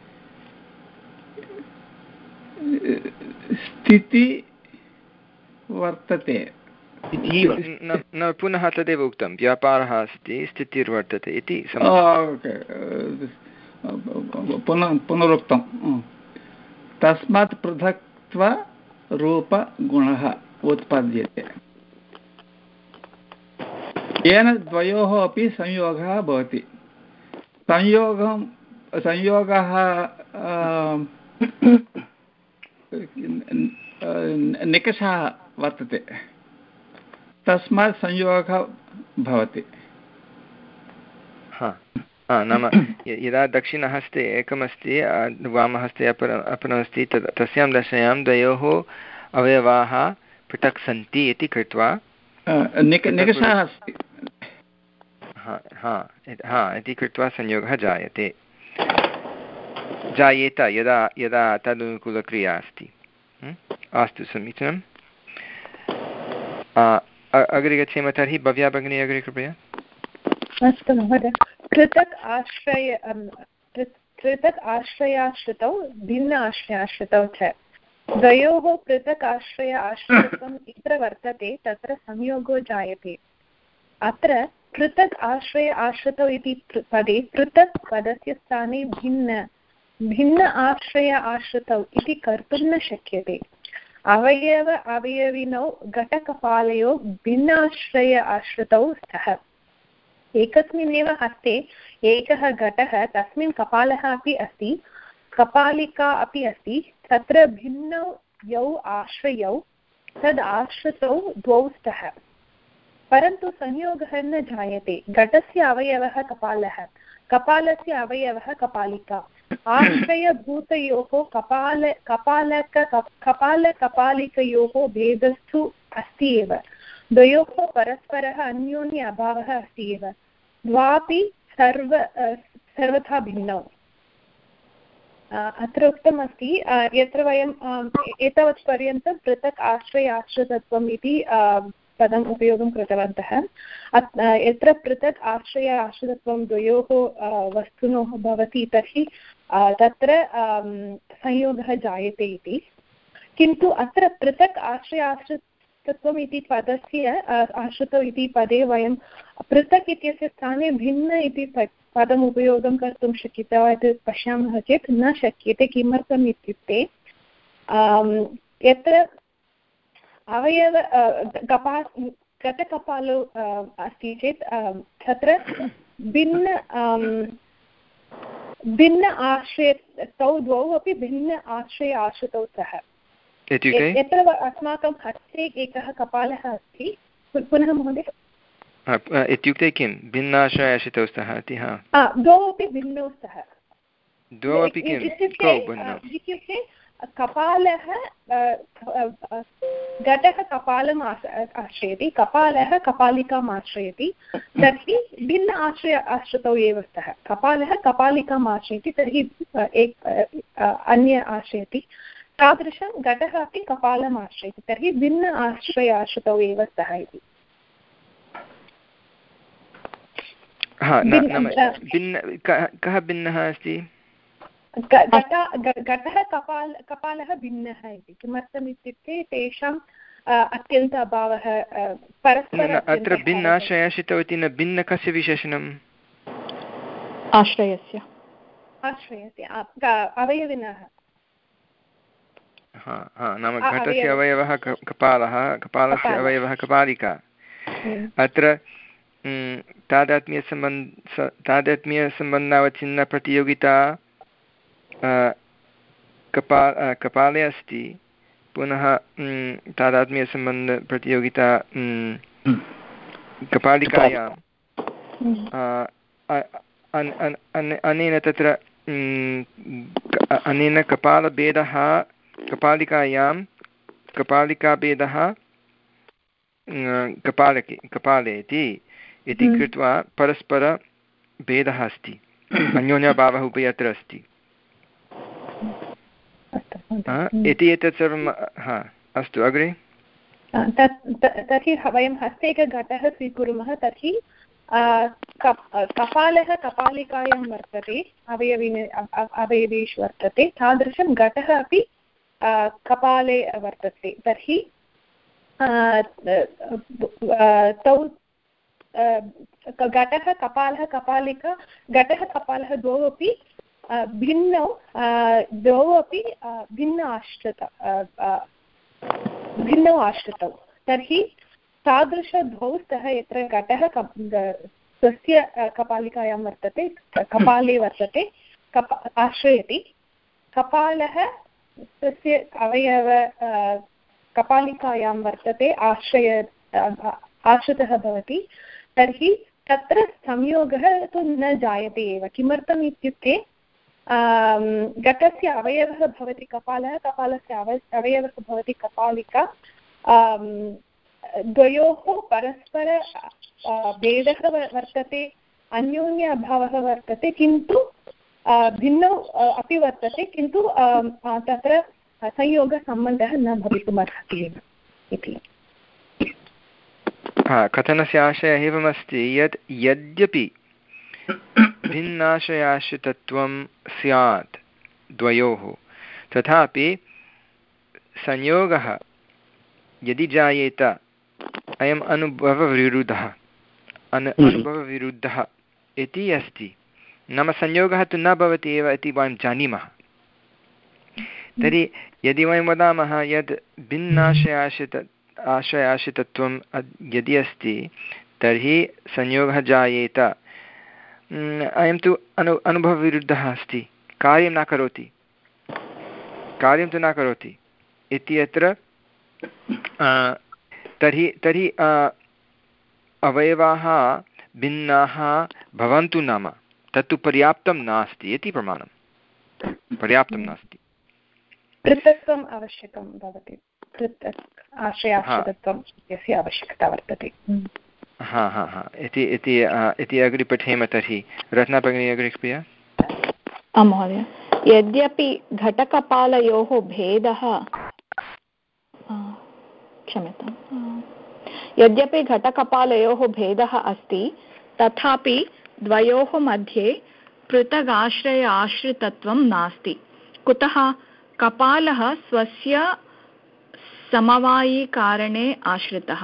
स्थिति वर्तते न पुनः तदेव उक्तं व्यापारः अस्ति स्थितिर्वर्तते इति पुनरुक्तं। तस्मात् पृथक्त्वरूपगुणः उत्पद्यते येन द्वयोः अपि संयोगः भवति। संयोगं संयोगः निकषः वर्तते तस्मात् संयोगः भवति। नाम यदा दक्षिणहस्ते एकमस्ति वामहस्ते अपर अपरमस्ति तद् तस्यां दशायां द्वयोः अवयवाः पृथक् सन्ति इति कृत्वा निकषः अस्ति। हा इति कृत्वा संयोगः जायते जायेत यदा यदा तदनुकूलक्रिया अस्ति। अस्तु समीचीनम्। अग्रे गच्छेम तर्हि भव्या भगिनी अग्रे कृपया। अस्तु महोदय पृथक् आश्रय पृथक् आश्रयाश्रितौ भिन्न आश्रयाश्रितौ च द्वयोः पृथक् आश्रय आश्रितत्वम् यत्र वर्तते तत्र संयोगो जायते अत्र पृथक् आश्रय आश्रितौ इति पदे पृथक् पदस्य स्थाने भिन्न भिन्न आश्रय आश्रितौ इति कर्तुं न शक्यते अवयव अवयविनौ घटकपालयोः भिन्नाश्रय आश्रितौ स्तः एकस्मिन्नेव हस्ते एकः घटः तस्मिन् कपालः अपि अस्ति कपालिका अपि अस्ति तत्र भिन्नौ यौ आश्रयौ तद् आश्रितौ द्वौ स्तः परन्तु संयोगः न जायते घटस्य अवयवः कपालः कपालस्य अवयवः कपालिका आश्रयभूतयोः कपाल कपालक कपालकपालिकयोः भेदस्तु अस्ति एव द्वयोः परस्परः अन्योन्य अभावः अस्ति एव द्वापि सर्व सर्वथा भिन्नौ अत्र उक्तमस्ति यत्र वयं एतावत् पर्यन्तं पृथक् आश्रय आश्रितत्वम् इति पदम् उपयोगं कृतवन्तः यत्र पृथक् आश्रय आश्रितत्वं द्वयोः वस्तुनोः भवति तर्हि तत्र संयोगः जायते इति किन्तु अत्र पृथक् आश्रय आश्रितत्वम् इति पदस्य आश्रितौ इति पदे वयं पृथक् इत्यस्य स्थाने भिन्न इति पदम् उपयोगं कर्तुं शक्यते वा इति पश्यामः चेत् न शक्यते किमर्थम् इत्युक्ते यत्र अवयव कपा घटकपालौ अस्ति चेत् तत्र भिन्न भिन्न आश्रय तौ द्वौ अपि भिन्न आश्रय आश्रितौ स्तः यत्र अस्माकं हस्ते एकः कपालः अस्ति पुनः महोदय इत्युक्ते किं भिन्नाश्रय आश्रितौ स्तः इति द्वौ अपि भिन्नौ स्तः द्वौ अपि किम् इत्युक्ते कपालः घटः कपालम् आश्रयति कपालः कपालिकाम् आश्रयति तर्हि भिन्न आश्रय आश्रितौ एव स्तः कपालः कपालिकाम् आश्रयति तर्हि एक अन्य आश्रयति तादृशं घटः अपि कपालम् आश्रयति तर्हि भिन्न आश्रय आश्रितौ एव स्तः इति कः भिन्नः अस्ति घटः कपाल कपालः भिन्नः इति किमर्थम् इत्युक्ते तेषाम् अत्यन्त अभावः परस्परम् अत्र भिन्न आश्रयाश्रितौ इति न भिन्न कस्य विशेषणम् आश्रयस्य आश्रयस्य अवयविनः नाम घटस्य अवयवः कपालः कपालस्य अवयवः कपालिका अत्र तादात्म्यसम्बन्ध तादात्म्यसम्बन्धावच्छिन्नप्रतियोगिता कपा कपाले अस्ति पुनः तादात्म्यसम्बन्धप्रतियोगिता कपालिकायां अनेन तत्र अनेन कपालभेदः कपालिकायां कपालिकाभेदः कपालके कपाले इति इति कृत्वा परस्परभेदः अस्ति अन्योन्यभावः उपरि अत्र अस्ति इति एतत् सर्वं हा अस्तु अग्रे तर्हि वयं हस्ते एकः घटः स्वीकुर्मः तर्हि कपालः कपालिकायां वर्तते अवयविन अवयवेषु वर्तते तादृशं घटः अपि कपाले वर्तते तर्हि तौ घटः कपालः कपालिका घटः कपालः द्वौ अपि भिन्नौ द्वौ अपि भिन्न आश्रित भिन्नौ आश्रितौ तर्हि तादृशद्वौ स्तः यत्र घटः स्वस्य कपालिकायां वर्तते कपाले वर्तते कप आश्रयति कपालः स्वस्य अवयव कपालिकायां वर्तते आश्रय आश्रितः भवति तर्हि तत्र संयोगः तु न जायते एव किमर्थम् इत्युक्ते घटस्य अवयवः भवति कपालः कपालस्य अव अवयवः भवति कपालिका द्वयोः परस्पर भेदः वर्तते अन्योन्य अभावः वर्तते किन्तु भिन्नौ अपि वर्तते किन्तु तत्र संयोगसम्बन्धः न भवितुमर्हति एव इति हा कथनस्य आशयः एवमस्ति यत् यद्यपि भिन्नाशयाश्रितत्वं स्यात् द्वयोः तथापि संयोगः यदि जायेत अयम् अनुभवविरुद्धः अनु अनुभवविरुद्धः इति अस्ति नाम संयोगः तु न भवति एव इति वयं जानीमः तर्हि यदि वयं वदामः यद् भिन्नाशयाश्रित आशयाश्रितत्वं यदि अस्ति तर्हि संयोगः जायेत अयं तु अनु अनुभवविरुद्धः अस्ति कार्यं न करोति कार्यं तु न करोति इत्यत्र तर्हि तर्हि अवयवाः भिन्नाः भवन्तु नाम तत्तु पर्याप्तं नास्ति इति प्रमाणं पर्याप्तं नास्ति पृथक्त्वम् आवश्यकं भवति पृथक् आश्रयाश्रितत्वं यस्य आवश्यकता वर्तते हा हा हा इति इति इति अग्रे पठेम तर्हि रत्ना भगिनी अग्रे कृपया आं महोदय यद्यपि घटकपालयोः भेदः क्षम्यतां यद्यपि घटकपालयोः भेदः अस्ति तथापि द्वयोः मध्ये पृथग् आश्रय आश्रितत्वं नास्ति कुतः कपालः स्वस्य समवायिकारणे आश्रितः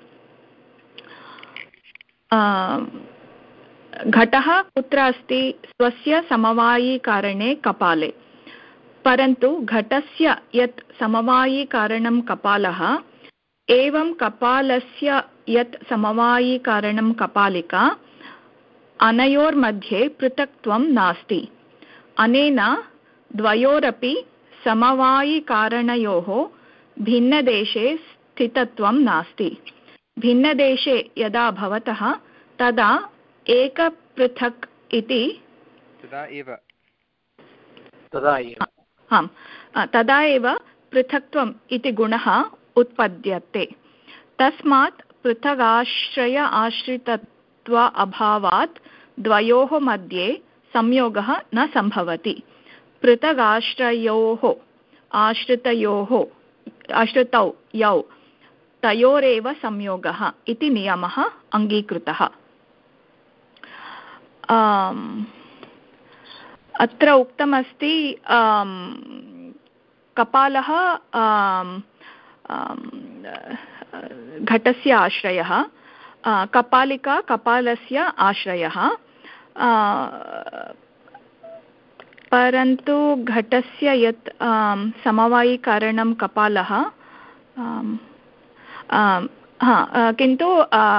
घटः कुत्र अस्ति स्वस्य समवायिकारणे कपाले परन्तु घटस्य यत् समवायिकारणं कपालः एवं कपालस्य यत् समवायिकारणं कपालिका अनयोर्मध्ये पृथक्त्वं नास्ति अनेन द्वयोरपि समवायिकारणयोः भिन्नदेशे स्थितत्वं नास्ति भिन्नदेशे यदा भवतः तदा एकपृथक् इति तदा एव तदा एव आम् तदा एव पृथक्त्वम् इति गुणः उत्पद्यते तस्मात् पृथगाश्रय आश्रितत्व अभावात् द्वयोः मध्ये संयोगः न सम्भवति पृथगाश्रयोः आश्रितयोः आश्रितौ यौ तयोरेव संयोगः इति नियमः अङ्गीकृतः अत्र उक्तमस्ति कपालः घटस्य आश्रयः कपालिका कपालस्य आश्रयः परन्तु घटस्य यत् समवायिकारणं कपालः किन्तु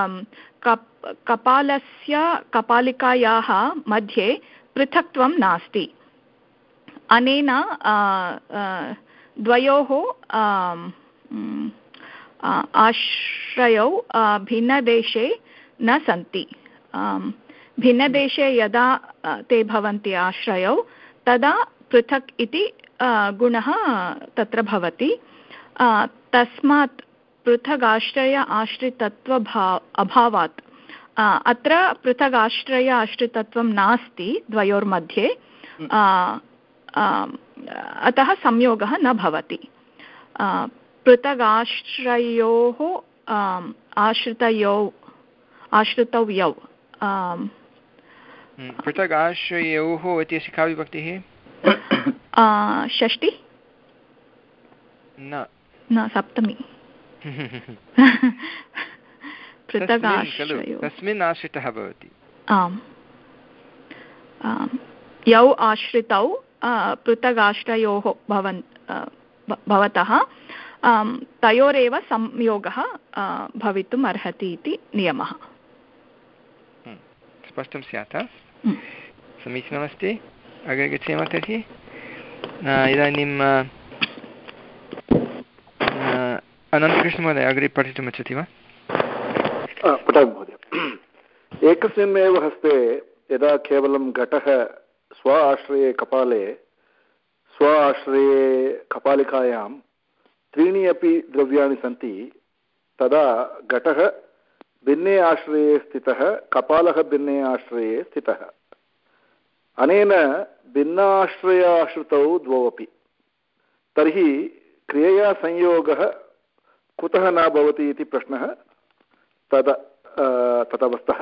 कपालस्य कपालिकायाः मध्ये पृथक्त्वं नास्ति अनेन द्वयोः आश्रयौ भिन्नदेशे न सन्ति भिन्नदेशे यदा ते भवन्ति आश्रयौ तदा पृथक् इति गुणः तत्र भवति तस्मात् पृथगाश्रय आश्रितत्वभाव अभावात् अत्र पृथगाश्रय आश्रितत्वं नास्ति द्वयोर्मध्ये अतः संयोगः न भवति पृथगाश्रयोः आश्रितयौ आश्रितौ यौ पृथगाश्रयोः इत्यस्य का विभक्तिः षष्टि न न सप्तमी पृथगाश्रयो तस्मिन् आश्रितः भवति आम् यौ आश्रितौ पृथगाश्रयोः भवन् भवतः तयोरेव संयोगः भवितुम् अर्हति इति नियमः स्पष्टं स्यात् समीचीनमस्ति अग्रे गच्छेम तर्हि इदानीं अनन्तकृष्णमहोदय अग्रे पठितुमिच्छति वा पठामि महोदय एकस्मिन्नेव हस्ते यदा केवलं घटः स्व आश्रये कपाले स्व आश्रये कपालिकायां त्रीणि अपि द्रव्याणि सन्ति तदा घटः भिन्ने आश्रये स्थितः कपालः भिन्ने आश्रये स्थितः अनेन भिन्नाश्रयाश्रितौ द्वौ अपि तर्हि क्रियया संयोगः कुतः न भवति इति प्रश्नः तद तदवस्थः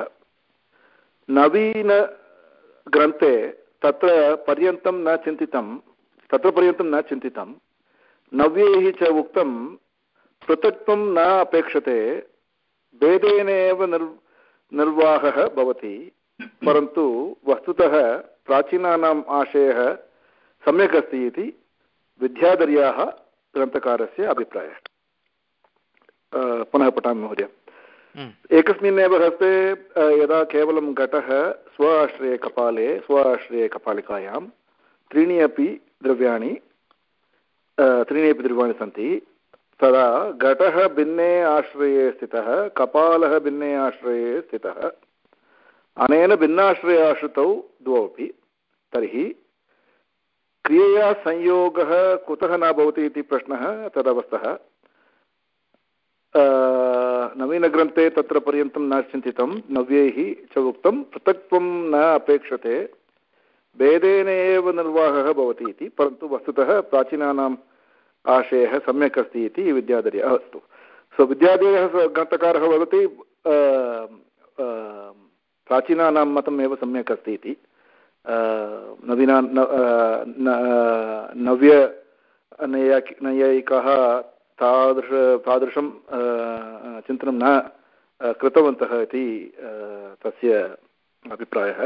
नवीनग्रन्थे तत्र पर्यन्तं न चिन्तितं तत्र पर्यन्तं न चिन्तितं नव्यैः च उक्तं पृथक्त्वं न अपेक्षते भेदेनेव निर् निर्वाहः भवति परन्तु वस्तुतः प्राचीनानाम् आशयः सम्यक् अस्ति इति विद्याधर्याः ग्रन्थकारस्य अभिप्रायः। पुनः पठामि महोदय। एकस्मिन्नेव हस्ते यदा केवलं घटः स्व आश्रये कपाले स्व आश्रये कपालिकायां त्रीणि अपि द्रव्याणि त्रीणि अपि द्रव्याणि सन्ति तदा घटः भिन्ने आश्रये स्थितः कपालः भिन्ने आश्रये स्थितः अनेन भिन्नाश्रयाश्रितौ द्वौ अपि तर्हि क्रियया संयोगः कुतः न भवति इति प्रश्नः तदवस्थः। नवीनग्रन्थे तत्र पर्यन्तं न चिन्तितं नव्यैः च उक्तं पृथक्त्वं न अपेक्षते भेदेन एव निर्वाहः भवति इति परन्तु वस्तुतः प्राचीनानाम् आशयः सम्यक् अस्ति इति विद्याधर्यः। अस्तु सो विद्याधर्यः ग्रन्थकारः वदति प्राचीनानां मतम् एव सम्यक् अस्ति इति नवीना नव्य नैयायिकाः तादृश तादृशं चिन्तनं न कृतवन्तः इति तस्य अभिप्रायः।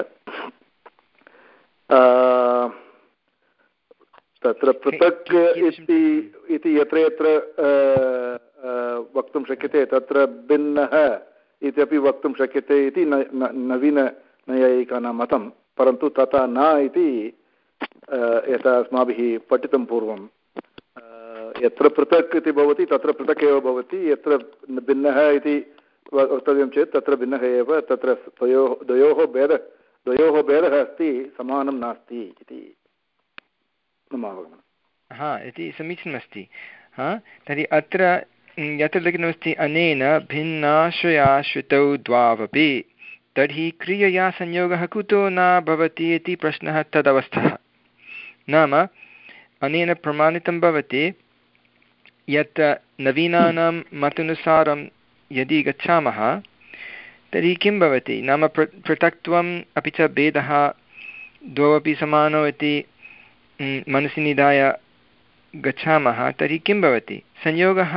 तत्र पृथक् इति यत्र यत्र वक्तुं शक्यते तत्र भिन्नः इत्यपि वक्तुं शक्यते इति नवीननैयायिकानां मतं परन्तु तथा न इति यथा अस्माभिः पठितं पूर्वं यत्र पृथक् इति भवति तत्र पृथक् एव भवति यत्र भिन्नः इति वक्तव्यं चेत् तत्र भिन्नः एव तत्र द्वयोः द्वयोः भेदः द्वयोः भेदः अस्ति समानं नास्ति इति मम अवगमनं। हा इति समीचीनमस्ति। हा तर्हि अत्र यत्र लिखितमस्ति अनेन भिन्नाश्रयाश्रितौ द्वावपि तर्हि क्रियया संयोगः कुतो न भवति इति प्रश्नः तदवस्थः। नाम अनेन प्रमाणितं भवति यत् नवीनानां मतानुसारं यदि गच्छामः तर्हि किं भवति नाम प्र पृथक्त्वम् अपि च भेदः द्वौ अपि समानौ इति मनसि निधाय गच्छामः तर्हि किं भवति संयोगः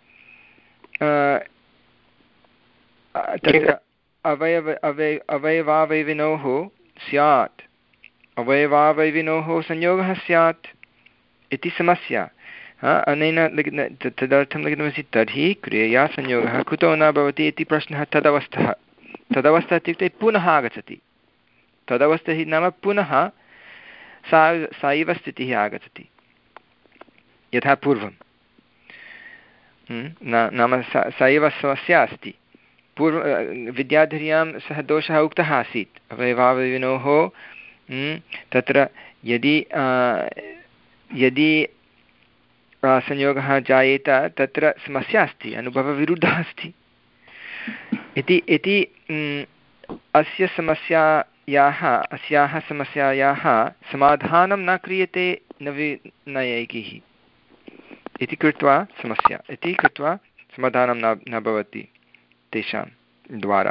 तत्र अवयव अवय अवयवावयविनोः स्यात् अवयवावयविनोः संयोगः स्यात् इति समस्या। अनेन तदर्थं लिखितमस्ति तर्हि क्रियया संयोगः कुतो न भवति इति प्रश्नः तदवस्थः। तदवस्था इत्युक्ते पुनः आगच्छति तदवस्था हि नाम पुनः सा सा एव स्थितिः आगच्छति यथा पूर्वं नाम सा सा एव समस्या अस्ति। पूर्व विद्याधर्यां सः दोषः उक्तः आसीत् अवयवावयविनोः तत्र यदि यदि संयोगः जायेत तत्र समस्या अस्ति अनुभवविरुद्धः अस्ति इति इति अस्य समस्यायाः अस्याः समस्यायाः समाधानं न क्रियते नवीननैयायिकैः इति कृत्वा समस्या इति कृत्वा समाधानं न न भवति तेषां द्वारा।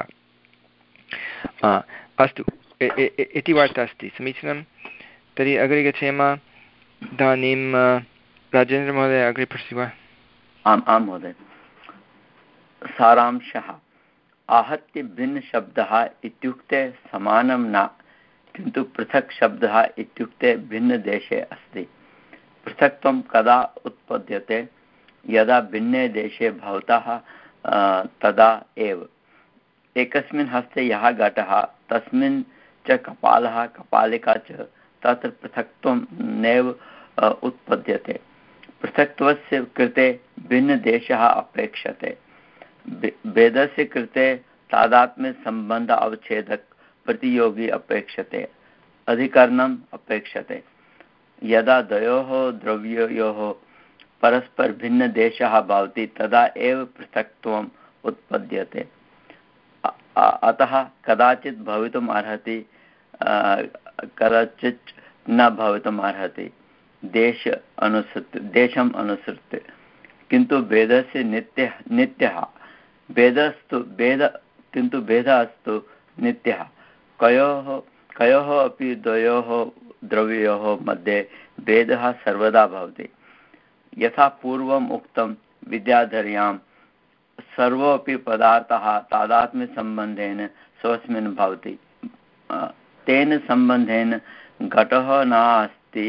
अस्तु इति वार्ता अस्ति समीचीनं। तर्हि अग्रे गच्छेम। इदानीं राजेन्द्रमहोदय अग्रे पठति वा? आम् आं महोदय। सारांशः आहत्य भिन्नशब्दः इत्युक्ते समानं न किन्तु पृथक् शब्दः इत्युक्ते भिन्नदेशे अस्ति। पृथक्त्वं कदा उत्पद्यते यदा भिन्ने देशे भवतः तदा एव। एकस्मिन् हस्ते यः घटः तस्मिन् च कपालः कपालिका च तत्र पृथक्त्वं नैव उत्पद्यते। पृथक्त्वस्य कृते भिन्नदेशः अपेक्षते। भेदस्य कृते तादात्म्यसम्बन्ध अवच्छेदक प्रतियोगी अपेक्षते अधिकरणम् अपेक्षते। यदा द्वयोः द्रव्ययोः परस्पर भिन्नदेशः भवति तदा एव पृथक्त्वम् उत्पद्यते। अतः कदाचित् भवितुम् अर्हति कदाचित् न भवितुम् अर्हति देश अनुसृत्य देशम् अनुसृत्य किन्तु भेदस्य नित्यः नित्यः भेदस्तु भेद किन्तु भेदः अस्तु नित्यः। कयोः कयोः अपि द्वयोः द्रव्ययोः मध्ये भेदः सर्वदा भवति। यथा पूर्वम् उक्तं विद्याधर्यां सर्वोऽपि पदार्थः तादात्म्यसम्बन्धेन स्वस्मिन् भवति। तेन सम्बन्धेन घटः न अस्ति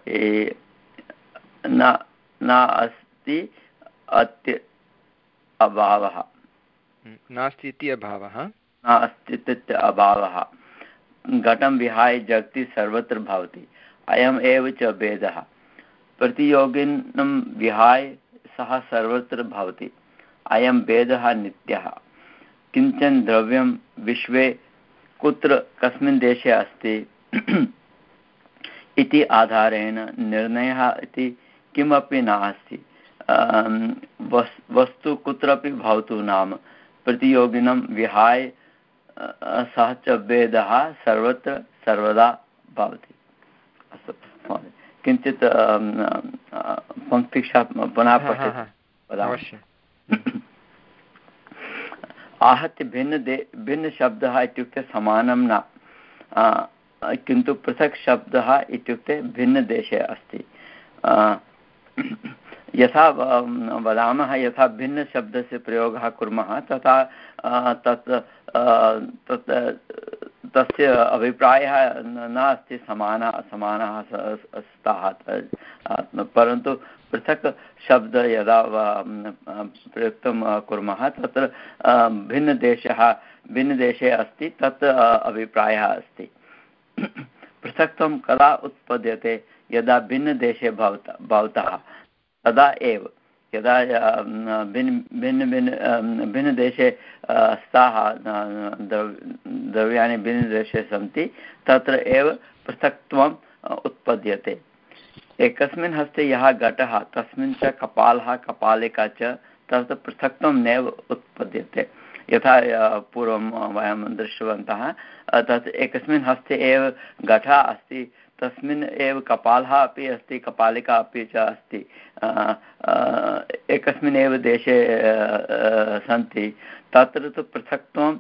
न न अस्ति अत्य अभावः नास्ति इति अभावः न अस्ति अभावः। घटं विहाय जगति सर्वत्र भवति। अयम् एव च भेदः। प्रतियोगिनं विहाय सः सर्वत्र भवति। अयं भेदः नित्यः। किञ्चन द्रव्यं विश्वे कुत्र कस्मिन् देशे अस्ति इति आधारेण निर्णयः इति किमपि नास्ति। वस्तु कुत्रापि भवतु नाम प्रतियोगिनं विहाय सः च भेदः सर्वत्र सर्वदा भवति। अस्तु महोदय, किञ्चित् पङ्क्तिशः पुनः पठति। आहत्य भिन्न दे भिन्नशब्दः इत्युक्ते समानं न, किन्तु पृथक् शब्दः इत्युक्ते भिन्नदेशे अस्ति। यथा वदामः, यथा भिन्नशब्दस्य प्रयोगः कुर्मः तथा तत् तत् तस्य अभिप्रायः न अस्ति समानः समानः स्तः, परन्तु पृथक् शब्द यदा प्रयुक्तं कुर्मः तत्र भिन्नदेशः भिन्नदेशे अस्ति, तत् अभिप्रायः अस्ति। पृथक्त्वं कदा उत्पद्यते? यदा भिन्नदेशे भवत भवतः तदा एव। यदा भिन्न भिन्न भिन्न भिन्नदेशे स्तः द्रव्याणि भिन्नदेशे सन्ति, तत्र एव पृथक्त्वम् उत्पद्यते। एकस्मिन् हस्ते यः घटः तस्मिन् च कपालः कपालिका च, तत्र पृथक्त्वं नैव उत्पद्यते। यथा पूर्वं वयं दृष्टवन्तः, तत् एकस्मिन् हस्ते एव घटः अस्ति, तस्मिन् एव कपालः अपि अस्ति, कपालिका अपि च अस्ति, एकस्मिन् एव देशे सन्ति, तत्र तु पृथक्त्वं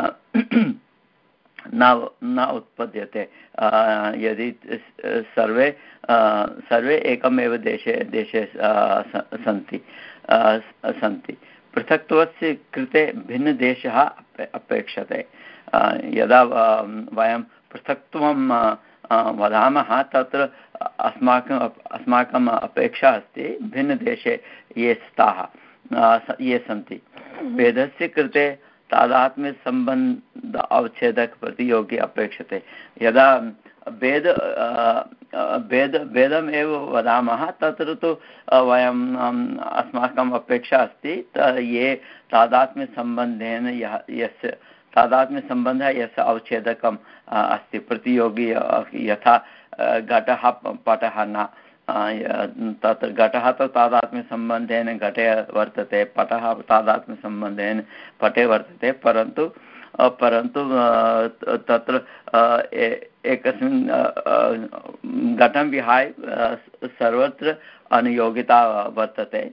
न न उत्पद्यते। यदि सर्वे सर्वे एकमेव देशे देशे सन्ति सन्ति पृथक्त्वस्य कृते भिन्नदेशः अपेक्षते। यदा वयं पृथक्त्वं वदामः तत्र अस्माकम् अस्माकम् अपेक्षा अस्ति भिन्नदेशे ये स्तः ये सन्ति। भेदस्य कृते तादात्म्यसम्बन्ध अवच्छेदक प्रतियोगी अपेक्षते। यदा भेद भेद भेदम् एव वदामः तत्र तु वयम् अस्माकम् अपेक्षा अस्ति ये तादात्म्यसम्बन्धेन यः यस्य तादात्म्यसम्बन्धः यस्य अवच्छेदकम् अस्ति। प्रतियोगी यथा घटः पटः न, तत्र घटः तु तादात्म्यसम्बन्धेन घटे वर्तते, पटः तादात्म्यसम्बन्धेन पटे वर्तते, परन्तु परन्तु तत्र एकस्मिन् घटं विहाय सर्वत्र अनुयोगिता वर्तते।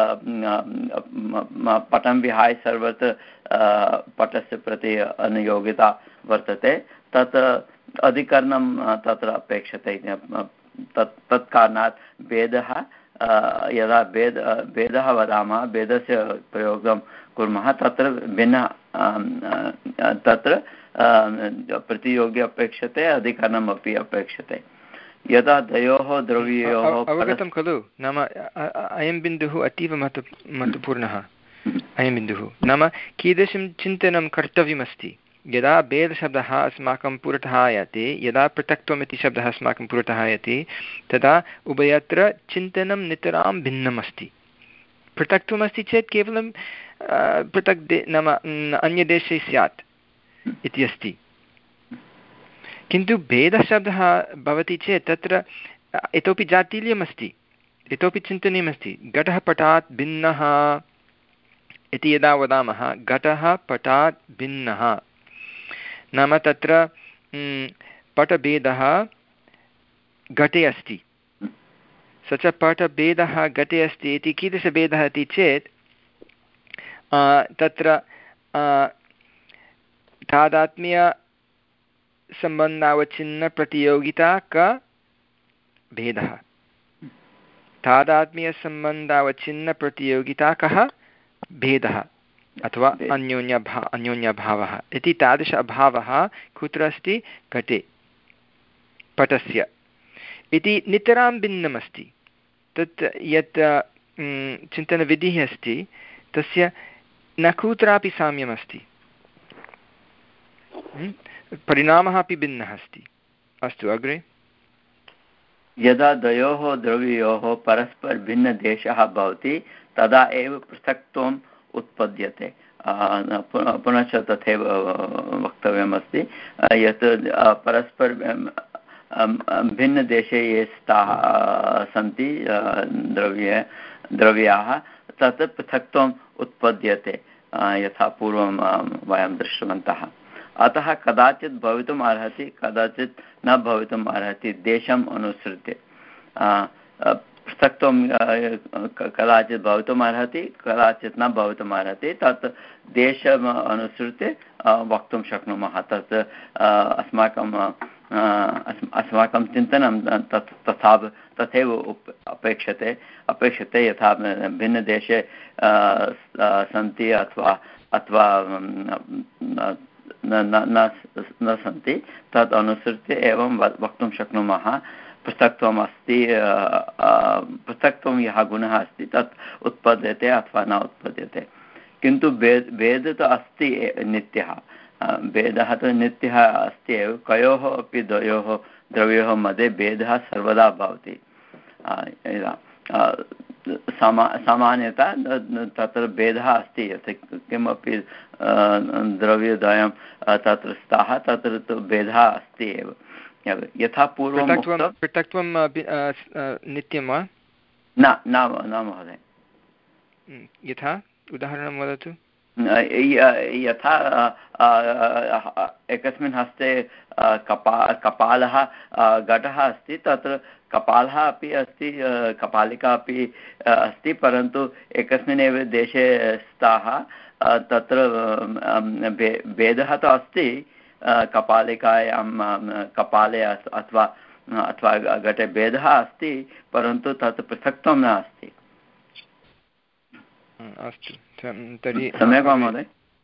पटं विहाय सर्वत्र पटस्य प्रति अनुयोगिता वर्तते, तत् अधिकरणं तत्र अपेक्षते। तत् तत्कारणात् भेदः, यदा भेद भेदः वदामः, भेदस्य प्रयोगं कुर्मः, तत्र भिन्न तत्र प्रतियोगी अपेक्षते, अधिकरणम् अपि अपेक्षते। यदा द्वयोः द्रव्ययोः अवगतं खलु? नाम अयं बिन्दुः अतीव महत्व महत्वपूर्णः। अयं बिन्दुः नाम कीदृशं चिन्तनं कर्तव्यमस्ति। यदा भेदशब्दः अस्माकं पुरतः आयाति, यदा पृथक्त्वम् इति शब्दः अस्माकं पुरतः आयाति, तदा उभयत्र चिन्तनं नितरां भिन्नम् अस्ति। पृथक्त्वमस्ति चेत् केवलं पृथक् दे नाम अन्यदेशे स्यात् इति अस्ति। किन्तु भेदशब्दः भवति चेत् तत्र इतोपि जातील्यमस्ति, इतोपि चिन्तनीयमस्ति। घटः पटात् भिन्नः इति यदा वदामः, घटः पटात् भिन्नः नाम तत्र पटभेदः घटे अस्ति, स च पटभेदः घटे अस्ति इति कीदृशभेदः इति चेत् तत्र तादात्म्यसम्बन्धावच्छिन्नप्रतियोगिता क भेदः तादात्म्यसम्बन्धावच्छिन्नप्रतियोगिता कः भेदः अथवा अन्योन्यभा अन्योन्यभावः इति तादृश अभावः कुत्र अस्ति घटे पटस्य इति नितरां भिन्नमस्ति। तत् यत् चिन्तनविधिः अस्ति तस्य न कुत्रापि साम्यमस्ति, परिणामः अपि भिन्नः अस्ति। अस्तु अग्रे। यदा द्वयोः द्रव्ययोः परस्परभिन्नदेशः भवति तदा एव पृथक्त्वम् उत्पद्यते। पुनश्च तथैव वक्तव्यमस्ति यत् परस्पर भिन्नदेशे ये स्तः सन्ति द्रव्य द्रव्याः तत् पृथक्त्वम् उत्पद्यते यथा पूर्वं वयं दृष्टवन्तः। अतः कदाचित् भवितुम् अर्हति कदाचित् न भवितुम् अर्हति देशम् अनुसृत्य। पृथक्त्वं कदाचित् भवितुम् अर्हति कदाचित् न भवितुम् अर्हति तत् देशम् अनुसृत्य वक्तुं शक्नुमः। तत् अस्माकं अस्माकं चिन्तनं तत् तथा तथैव अपेक्षते अपेक्षते यथा भिन्नदेशे सन्ति अथवा अथवा न न सन्ति तत् अनुसृत्य एवं वक्तुं शक्नुमः पृथक्त्वम् अस्ति। पृथक्त्वं यः गुणः अस्ति तत् उत्पद्यते अथवा न उत्पद्यते। किन्तु भेद भेदः तु अस्ति नित्यः। भेदः तु नित्यः अस्ति एव। कयोः अपि द्वयोः द्रव्योः मध्ये भेदः सर्वदा भवति। सामा सामान्यतः तत्र भेदः अस्ति। यत् किमपि द्रव्यद्वयं तत्र स्तः तत्र तु भेदः अस्ति एव। यथा पूर्वं पृथक्त्वं नित्यं वा न न महोदय। यथा उदाहरणं वदतु। यथा एकस्मिन् हस्ते कपा कपालः घटः अस्ति तत्र कपालः अपि अस्ति कपालिका अपि अस्ति परन्तु एकस्मिन् एव देशे स्तः तत्र भेदः तु अस्ति। कपालिकायां कपाले अथवा अथवा घटे भेदः अस्ति परन्तु तत् पृथक्त्वं नास्ति। अस्तु तर्हि सम्यक् वा महोदय?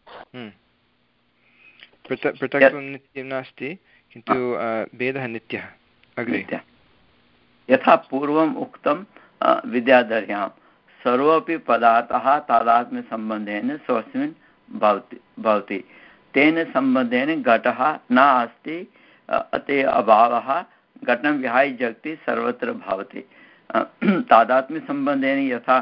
पृथक्त्वं नित्यं नास्ति किन्तु भेदः नित्यः। अग्रे यथा पूर्वम् उक्तं विद्याधर्यां सर्वोऽपि पदार्थः तादात्म्यसम्बन्धेन स्वस्मिन् भवति भवति तेन सम्बन्धेन घटः न अस्ति अते अभावः घटं विहाय जगति सर्वत्र भवति। तादात्म्यसम्बन्धेन यथा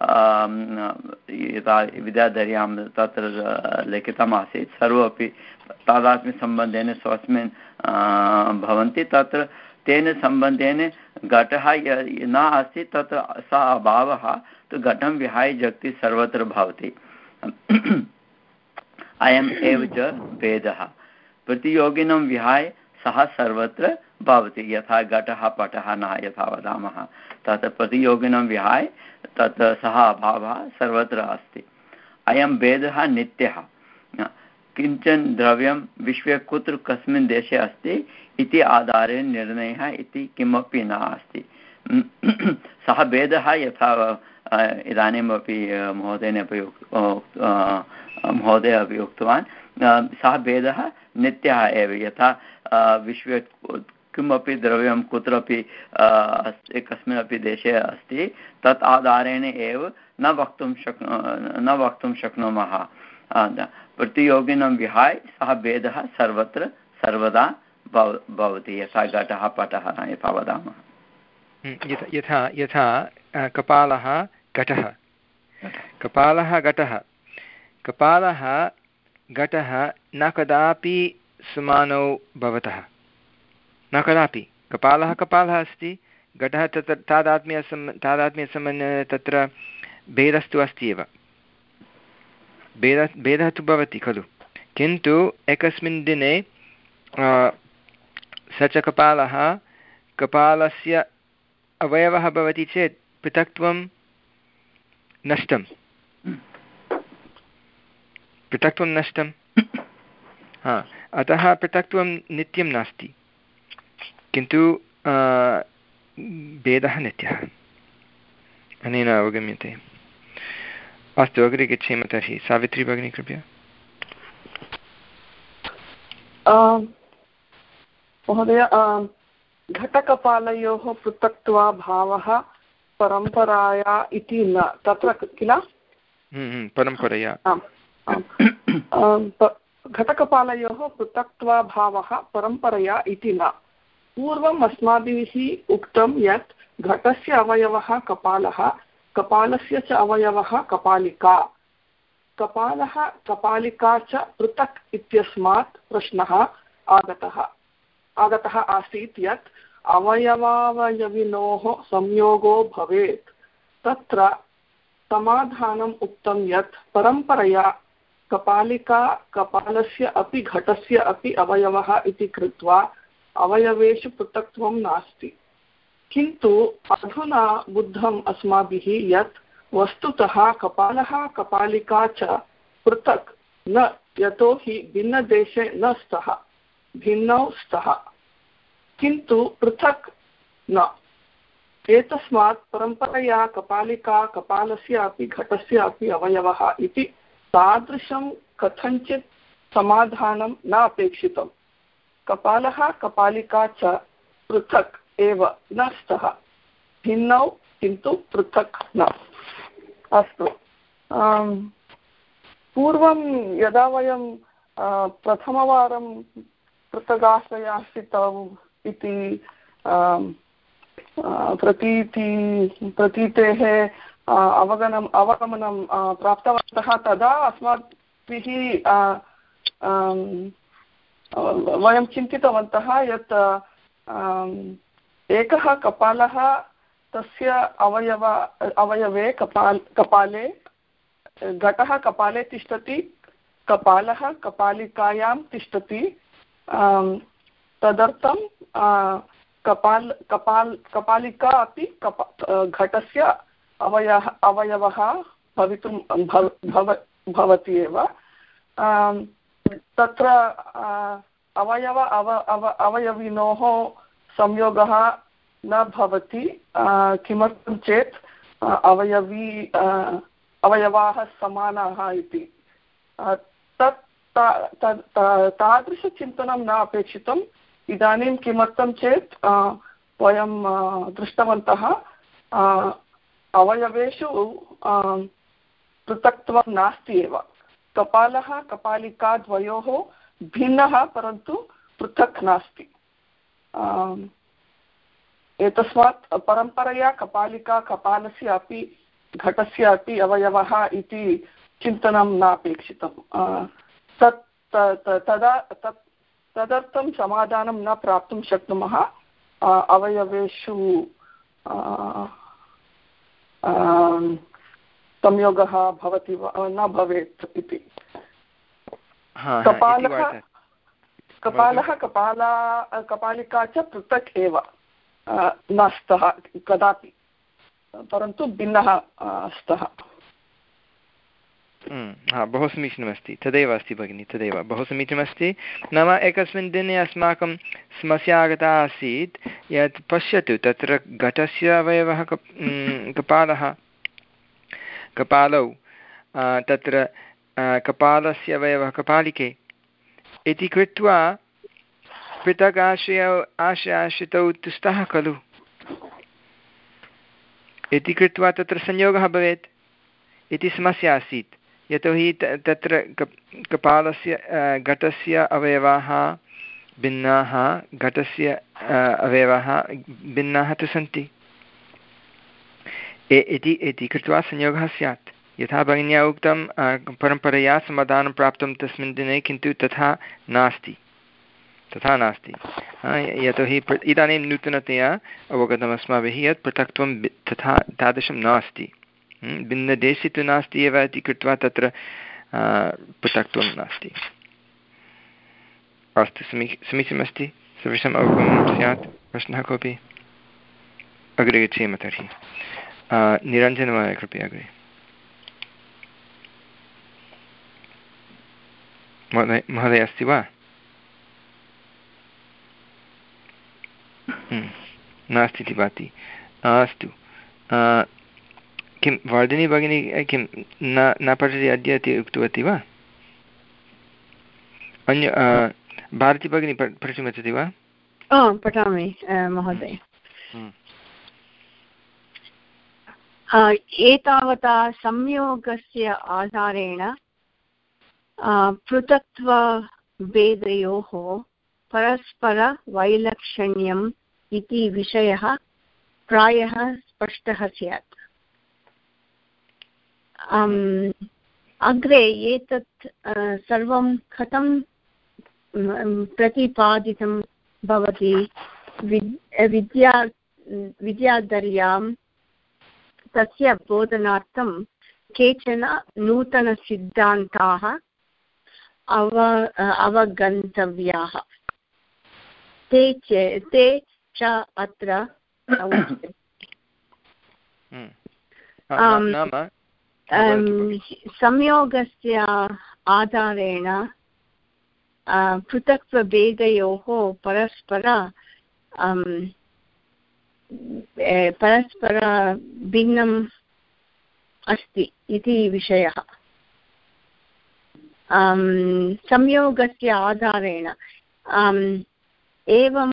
यथा विद्याधर्यां तत्र लिखितमासीत् सर्वोऽपि तादात्म्यसम्बन्धेन स्वस्मिन् भवन्ति तत्र तेन सम्बन्धेन घटः न अस्ति तत्र सः अभावः तु घटं विहाय जगति सर्वत्र भवति। अयम् एव च भेदः प्रतियोगिनं विहाय सः सर्वत्र भवति। यथा घटः पटः न यथा वदामः तत् प्रतियोगिनं विहाय तत् सः अभावः सर्वत्र अस्ति। अयं भेदः नित्यः। किञ्चन द्रव्यं विश्वे कुत्र कस्मिन् देशे अस्ति इति आधारेण निर्णयः इति किमपि न अस्ति। सः भेदः यथा इदानीमपि महोदयेन अपि महोदय अपि उक्तवान् सः भेदः नित्यः एव। यथा विश्वे किमपि द्रव्यं कुत्रापि कस्मिन्नपि देशे अस्ति तत् आधारेण एव न वक्तुं शक्नु न वक्तुं शक्नुमः। प्रतियोगिनं विहाय सः भेदः सर्वत्र सर्वदा भवति। यथा घटः पटः यथा वदामः। यथा यथा कपालः घटः कपालः घटः कपालः घटः न कदापि समानौ भवतः न कदापि। कपालः कपालः अस्ति घटः तत्र तादात्म्यसम् तादात्म्यसम्बन्धेन तत्र भेदस्तु अस्ति एव। भेदः भेदः तु भवति खलु किन्तु एकस्मिन् दिने स च कपालः कपालस्य अवयवः भवति चेत् पृथक्त्वं नष्टं पृथक्त्वं नष्टं हा अतः पृथक्त्वं नित्यं नास्ति किन्तु भेदः नित्यः अनेन अवगम्यते। अस्तु अग्रे गच्छेम तर्हि सावित्री भगिनी कृपया। महोदय घटकपालयोः पृथक्त्वाभावः परम्पराया इति न तत्र किल परम्परया घटकपालयोः पृथक्त्वाभावः परम्परया इति न। पूर्वम् अस्माभिः उक्तं यत् घटस्य अवयवः कपालः कपालस्य च अवयवः कपालिका कपालः कपालिका च पृथक् इत्यस्मात् प्रश्नः आगतः आगतः आसीत् यत् अवयवावयविनोः संयोगो भवेत्। तत्र समाधानम् उक्तं यत् परम्परया कपालिका कपालस्य अपि घटस्य अपि अवयवः इति कृत्वा अवयवेषु पृथक्त्वं नास्ति। किन्तु अधुना बुद्धम् अस्माभिः यत् वस्तुतः कपालः कपालिका च पृथक् न यतोहि भिन्नदेशे न स्तः भिन्नौ स्तः किन्तु पृथक् न। एतस्मात् परम्परया कपालिका कपालस्य अपि घटस्य अपि अवयवः इति तादृशं कथञ्चित् समाधानं न अपेक्षितम्। कपालः कपालिका च पृथक् एव न स्तः भिन्नौ किन्तु पृथक् न। अस्तु पूर्वं यदा वयं प्रथमवारं पृथगाश्रयाश्रितौ इति प्रतीति प्रतीतेः अवगमनम् अवगमनं प्राप्तवन्तः तदा अस्माभिः वयं चिन्तितवन्तः यत् एकः कपालः तस्य अवयव अवयवे कपाल कपाले घटः कपाले तिष्ठति कपालः कपालिकायां तिष्ठति तदर्थं कपाल कपाल कपालिका अपि कपा घटस्य अवयः अवयवः भवितुं भव भवति एव। तत्र अवयव अव अव अवयविनोः संयोगः न भवति किमर्थं चेत् अवयवी अवयवाः समानाः इति। तत् तादृशचिन्तनं न अपेक्षितम्। इदानीं किमर्थं चेत् वयं दृष्टवन्तः अवयवेषु पृथक्त्वं नास्ति एव। कपालः कपालिका द्वयोः भिन्नः परन्तु पृथक् नास्ति। एतस्मात् परम्परया कपालिका कपालस्य अपि घटस्य अपि अवयवः इति चिन्तनं नापेक्षितम्। तत् तदा तत् तदर्थं समाधानं न प्राप्तुं शक्नुमः अवयवेषु संयोगः भवति वा न भवेत् इति। कपालः कपालः कपाला कपालिका च पृथक् एव न स्तः कदापि परन्तु भिन्नः स्तः। हा बहु समीचीनमस्ति तदेव अस्ति भगिनि तदेव बहु समीचीनमस्ति। नाम एकस्मिन् दिने अस्माकं समस्या आगता आसीत् यत् पश्यतु तत्र घटस्य अवयवः कप् कपालः कपालौ तत्र कपालस्य अवयवः कपालिके इति कृत्वा पृथक् आश्रयौ आश्रयाश्रितौ स्तः खलु इति कृत्वा तत्र संयोगः भवेत् इति समस्या आसीत्। यतोहि तत्र कपालस्य घटस्य अवयवाः भिन्नाः घटस्य अवयवाः भिन्नाः तु सन्ति इति इति कृत्वा संयोगः स्यात्। यथा भगिन्या उक्तं परम्परया समाधानं प्राप्तं तस्मिन् दिने किन्तु तथा नास्ति तथा नास्ति यतोहि इदानीं नूतनतया अवगतम् अस्माभिः यत् पृथक्त्वं तथा तादृशं नास्ति। भिन्नदेशे तु नास्ति एव इति कृत्वा तत्र पृथक्त्वं नास्ति। अस्तु समी समीचीनमस्ति सर्वेषाम् अवगमनं स्यात्। प्रश्नः कोऽपि? अग्रे गच्छेम तर्हि। निरञ्जनमहोदय कृपया अग्रे। महोदय महोदय अस्ति वा? नास्ति इति भाति। अस्तु, किं वर्धिनी भगिनी किं न न पठति अद्य इति उक्तवती वा? अन्य भारती भगिनी पठितुमिच्छति वा? पठामि महोदय। एतावता संयोगस्य आधारेण पृथक्त्वभेदयोः परस्परवैलक्षण्यम् इति विषयः प्रायः स्पष्टः स्यात्। अग्रे एतत् सर्वं कथं प्रतिपादितं भवति विद्या विद्याधर्यां तस्य बोधनार्थं केचन नूतनसिद्धान्ताः अव अवगन्तव्याः। ते च ते च अत्र संयोगस्य आधारेण पृथक्त्वभेदयोः परस्पर परस्पर भिन्नम् अस्ति इति विषयः। संयोगस्य आधारेण एवं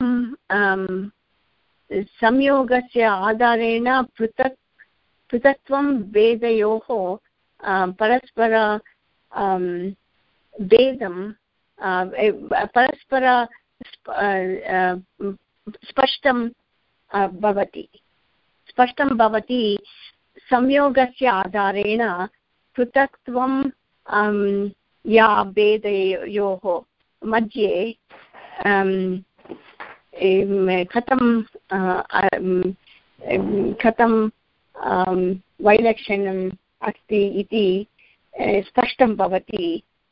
संयोगस्य आधारेण पृथक् पृथक्त्वं भेदयोः परस्पर भेदं परस्पर स्पष्टं भवति स्पष्टं भवति संयोगस्य आधारेण पृथक्त्वं या भेदयोः मध्ये कथं कथं वैलक्षण्यम् अस्ति इति स्पष्टं भवति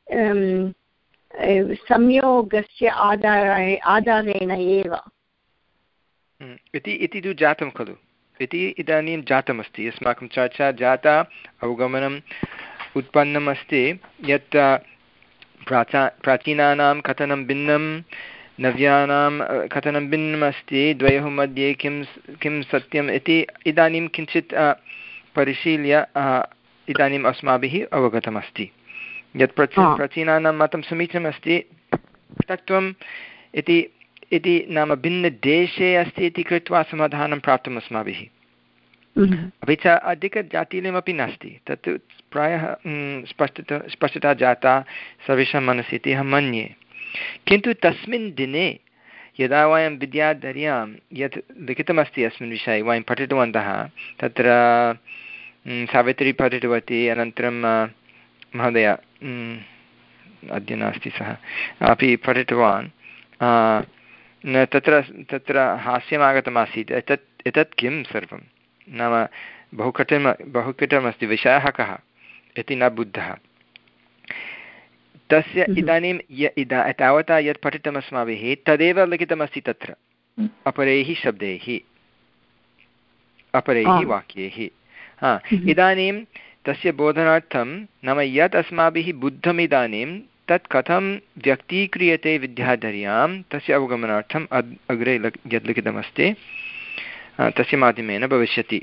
संयोगस्य आधारे आधारेण एव इति इति तु जातं खलु, इति इदानीं जातमस्ति। अस्माकं चर्चा जाता, अवगमनम् उत्पन्नम् अस्ति यत् प्राचा प्राचीनानां कथनं भिन्नं, नव्यानां कथनं भिन्नम् अस्ति, द्वयोः मध्ये किं किं सत्यम् इति इदानीं किञ्चित् परिशील्य इदानीम् अस्माभिः अवगतमस्ति यत् प्रचि प्राचीनानां मतं समीचीनमस्ति। पृथक्त्वम् इति इति नाम भिन्नदेशे अस्ति इति कृत्वा समाधानं प्राप्तुम् अस्माभिः, अपि च अधिकजातीयमपि नास्ति। तत् प्रायः स्पष्टता स्पष्टता जाता सर्वेषां मनसि इति अहं मन्ये। किन्तु तस्मिन् दिने यदा वयं विद्याधर्यां यत् लिखितमस्ति अस्मिन् विषये वयं पठितवन्तः, तत्र सावित्री पठितवती, अनन्तरं महोदय अद्य नास्ति सः अपि पठितवान्। तत्र तत्र हास्यमागतमासीत्, एतत् एतत् किं सर्वं नाम बहु कठिनं बहु कठिनमस्ति, विषयः कः इति न बुद्धः। तस्य इदानीं य इदा तावता यत् पठितम् अस्माभिः तदेव लिखितमस्ति तत्र अपरैः शब्दैः अपरैः वाक्यैः। हा, इदानीं तस्य बोधनार्थं नाम यत् अस्माभिः बुद्धम् इदानीं तत् कथं व्यक्तीक्रियते विद्याधर्यां तस्य अवगमनार्थम् अग् अग्रे यत् लिखितमस्ति तस्य माध्यमेन भविष्यति।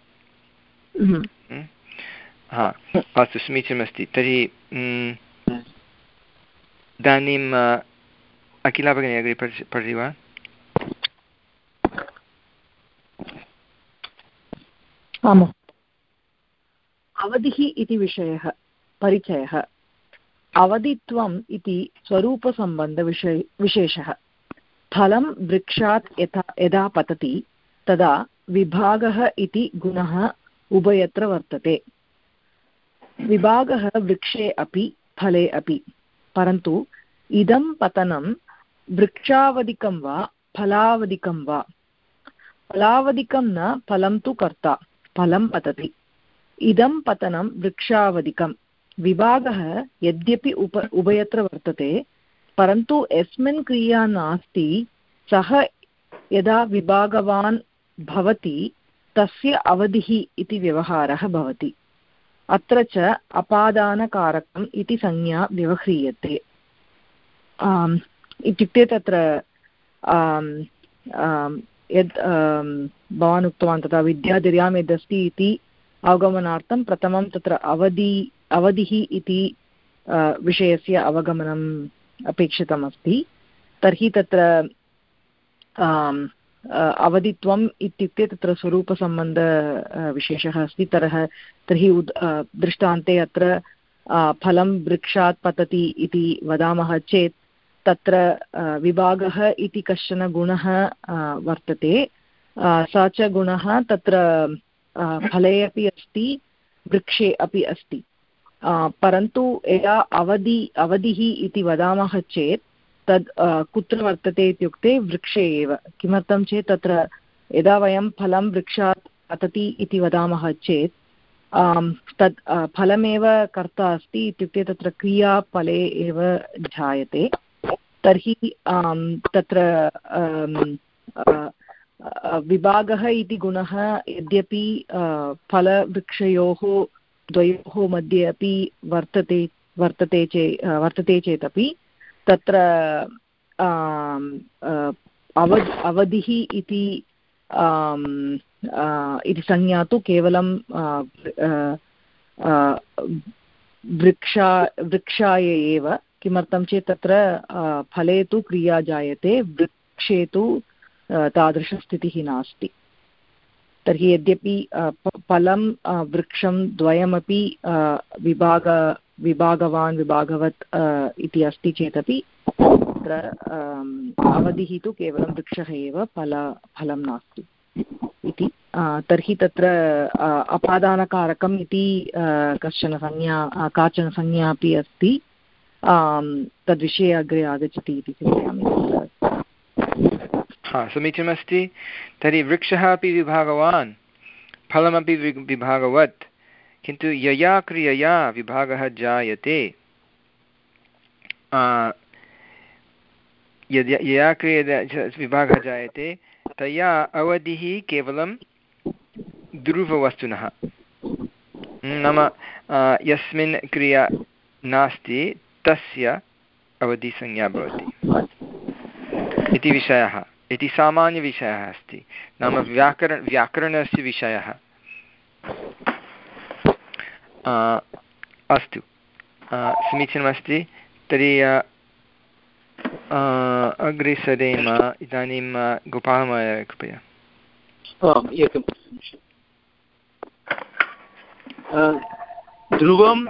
हा, अस्तु, समीचीनमस्ति। तर्हि इदानीम् अखिला भगिनी अग्रे पठति वा? आम्, अवधिः इति विषयः परिचयः। अवधित्वम् इति स्वरूपसम्बन्धविषय विशेषः। फलं वृक्षात् यथा यदा पतति तदा विभागः इति गुणः उभयत्र वर्तते। विभागः वृक्षे अपि फले अपि, परन्तु इदं पतनं वृक्षावधिकं वा फलावधिकं वा? फलावधिकं न, फलं तु कर्ता, फलं पतति। इदं पतनं वृक्षावधिकं। विभागः यद्यपि उप उभयत्र वर्तते, परन्तु यस्मिन् क्रिया नास्ति सः यदा विभागवान् भवति तस्य अवधिः इति व्यवहारः भवति। अत्र च अपादानकारकम् इति संज्ञा व्यवह्रियते। इत्युक्ते तत्र यद् भवान् उक्तवान् तथा विद्याधिर्यां यदस्ति इति अवगमनार्थं प्रथमं तत्र अवधि अवधिः इति विषयस्य अवगमनम् अपेक्षितमस्ति। तर्हि तत्र अवधित्वम् इत्युक्ते तत्र स्वरूपसम्बन्ध विशेषः अस्ति। तरः तर्हि उद् दृष्टान्ते अत्र फलं वृक्षात् पतति इति वदामः चेत् तत्र विभागः इति कश्चन गुणः वर्तते। स च गुणः तत्र फले अपि अस्ति, वृक्षे अपि अस्ति। परन्तु यदा अवधि अवधिः इति वदामः चेत् तद् कुत्र वर्तते इत्युक्ते वृक्षे एव। किमर्थं चेत् तत्र यदा वयं फलं वृक्षात् पतति इति वदामः चेत् तद् फलमेव कर्ता अस्ति, इत्युक्ते तत्र क्रिया फले एव जायते। तर्हि तत्र विभागः इति गुणः यद्यपि फलवृक्षयोः द्वयोः मध्ये अपि वर्तते वर्तते चे वर्तते चेदपि तत्र अवध् अवधिः इति इति संज्ञा तु केवलं वृक्षा वृक्षाय एव। किमर्थं चेत् तत्र फले तु क्रिया जायते, वृक्षे तु तादृशस्थितिः नास्ति। तर्हि यद्यपि फलं वृक्षं द्वयमपि विभाग विभागवान् विभागवत् इति अस्ति चेदपि तत्र अवधिः तु केवलं वृक्षः एव, फल फलं नास्ति इति। तर्हि तत्र अपादानकारकम् इति कश्चन संज्ञा काचन संज्ञा अपि अस्ति। तद्विषये अग्रे आगच्छति इति चिन्तयामि। हा, समीचीनमस्ति। तर्हि वृक्षः अपि विभागवान्, फलमपि विभागवत्, किन्तु यया क्रियया विभागः जायते, यद् यया क्रियया विभागः जायते तया अवधिः केवलं ध्रुववस्तुनः, नाम यस्मिन् क्रिया नास्ति तस्य अवधिसंज्ञा भवति इति विषयः, इति सामान्यविषयः अस्ति। नाम व्याकरण व्याकरणस्य विषयः। अस्तु, समीचीनमस्ति। तर्हि अग्रे सरेम। इदानीं गोपालमहोदय कृपया। एकं ध्रुवं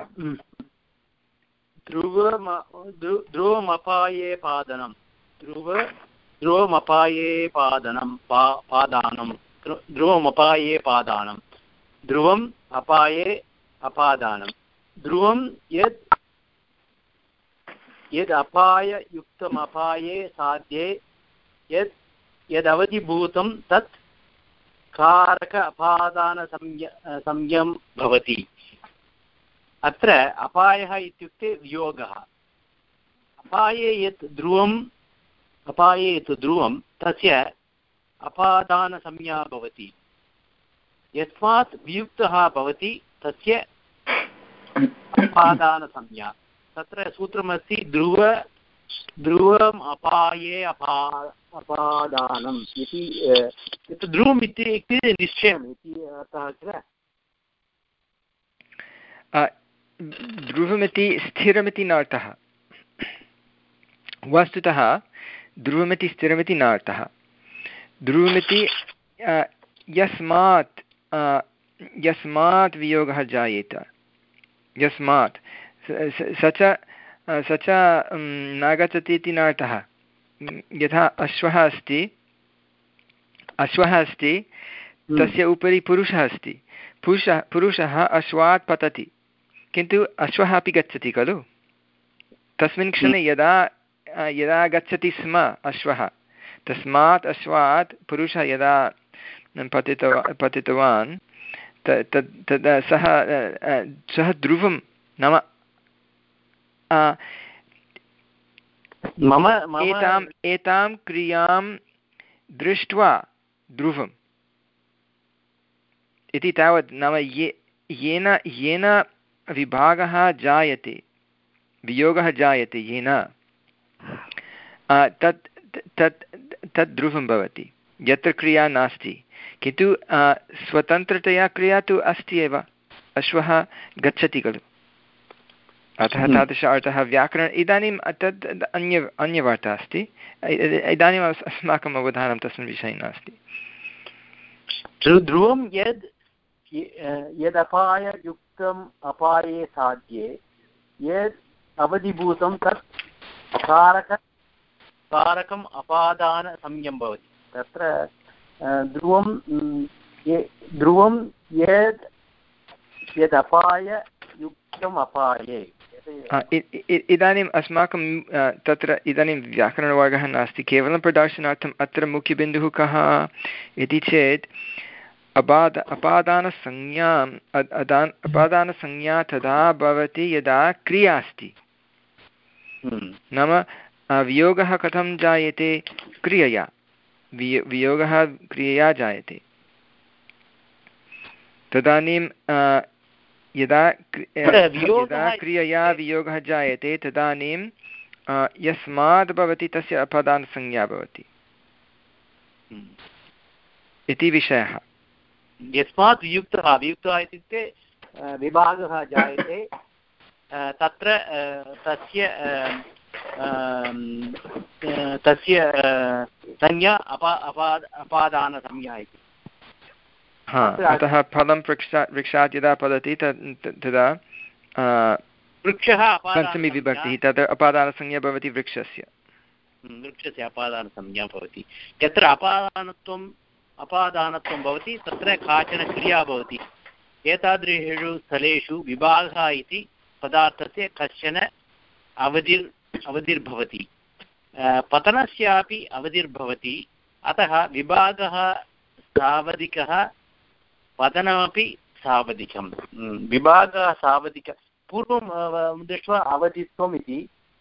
ध्रुवम ध्रुवमपाये पादनं ध्रुव ध्रुवमपाये पादनं पा पादानं ध्रुवमपाये पादानं ध्रुवम् अपाये अपादानं ध्रुवं यद् यद् अपाययुक्तम् अपाये साध्ये यद् यदवधिभूतं तत् कारक अपादानसंज्ञ संज्ञं भवति। अत्र अपायः इत्युक्ते वियोगः। अपाये यत् ध्रुवम् अपाये यत् ध्रुवं तस्य अपादानसंज्ञा भवति। यस्मात् वियुक्तः भवति तस्य अपादानसंज्ञा। तत्र सूत्रमस्ति ध्रुव ध्रुवम् अपाये अपा अपादानम् इति। ध्रुवम् इत्युक्ते निश्चयम् इति अर्थः किल। ध्रुवमिति स्थिरमिति नार्थः। वस्तुतः ध्रुवमिति स्थिरमिति नार्थः। ध्रुवमिति यस्मात् यस्मात् वियोगः जायेत, यस्मात् स च स च न गच्छति इति नार्थः। यथा अश्वः अस्ति, अश्वः अस्ति, तस्य उपरि पुरुषः अस्ति, पुरुषः पुरुषः अश्वात् पतति, किन्तु अश्वः अपि गच्छति खलु। तस्मिन् क्षणे यदा यदा गच्छति स्म अश्वः, तस्मात् अश्वात् पुरुषः यदा पतितवा पतितवान् तद् तदा सः सः ध्रुवं, नाम मम एताम् एतां क्रियां दृष्ट्वा ध्रुवम् इति तावत्। नाम ये येन येन विभागः जायते, वियोगः जायते, येन तत् तत् तत् ध्रुवं भवति यत्र क्रिया नास्ति, किन्तु स्वतन्त्रतया क्रिया तु अस्ति एव, अश्वः गच्छति खलु, अतः तादृश अर्थः व्याकरण। इदानीं तद् अन्य अन्यवार्ता अस्ति, इदानीम् अस्माकम् अवधानं तस्मिन् विषये नास्ति। ध्रुवं यद् यदपाययुक्तम् अपाये साध्ये यद् अवधिभूतं तत् कारक कारकम् अपादानसंज्ञं भवति। तत्र ध्रुवं ध्रुवं यद् यदपाययुक्तम् अपाये। इदानीम् अस्माकं तत्र इदानीं व्याकरणवर्गः नास्ति, केवलं प्रदर्शनार्थम् अत्र मुख्यबिन्दुः कः इति चेत् अपाद अपादानसंज्ञाम् अदान् अपादानसंज्ञा तदा भवति यदा क्रिया अस्ति। नाम वियोगः कथं जायते? क्रियया, वियो वियोगः क्रियया जायते। तदानीं यदा यदा क्रियया वियोगः जायते तदानीं यस्मात् भवति तस्य अपादानसंज्ञा भवति इति विषयः। यस्मात् वियुक्तः वियुक्तः इत्युक्ते विभागः जायते, तत्र तस्य तस्य संज्ञा अपा अपाद अपादानसंज्ञा इति। हा, अतः फलं वृक्षा वृक्षात् यदा पतति तदा वृक्षः पञ्चमी विभक्तिः, तत्र अपादानसंज्ञा भवति वृक्षस्य वृक्षस्य अपादानसंज्ञा भवति। यत्र अपादानत्वम् अपादानत्वं भवति तत्र काचन क्रिया भवति। एतादृशेषु स्थलेषु विभागः इति पदार्थस्य कश्चन अवधिर् अवधिर्भवति, पतनस्यापि अवधिर्भवति। अतः विभागः सावधिकः, पतनमपि सावधिकं। विभागः सावधिक पूर्वं दृष्ट्वा अवधित्वम् इति,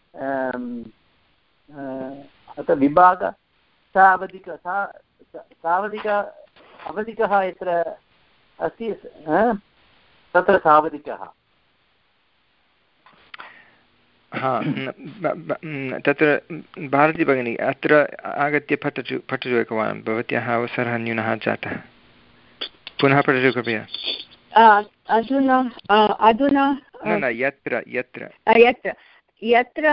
अतः विभाग सावधिक सा सावधिक अवधिकः यत्र अस्ति तत्र सावधिकः। हा, तत्र भारती भगिनी अत्र आगत्य पठतु पठतु एकवारं, भवत्याः अवसरः न्यूनः जातः, पुनः पठतु कृपया। अधुना अधुना न न यत्र यत्र यत्र यत्र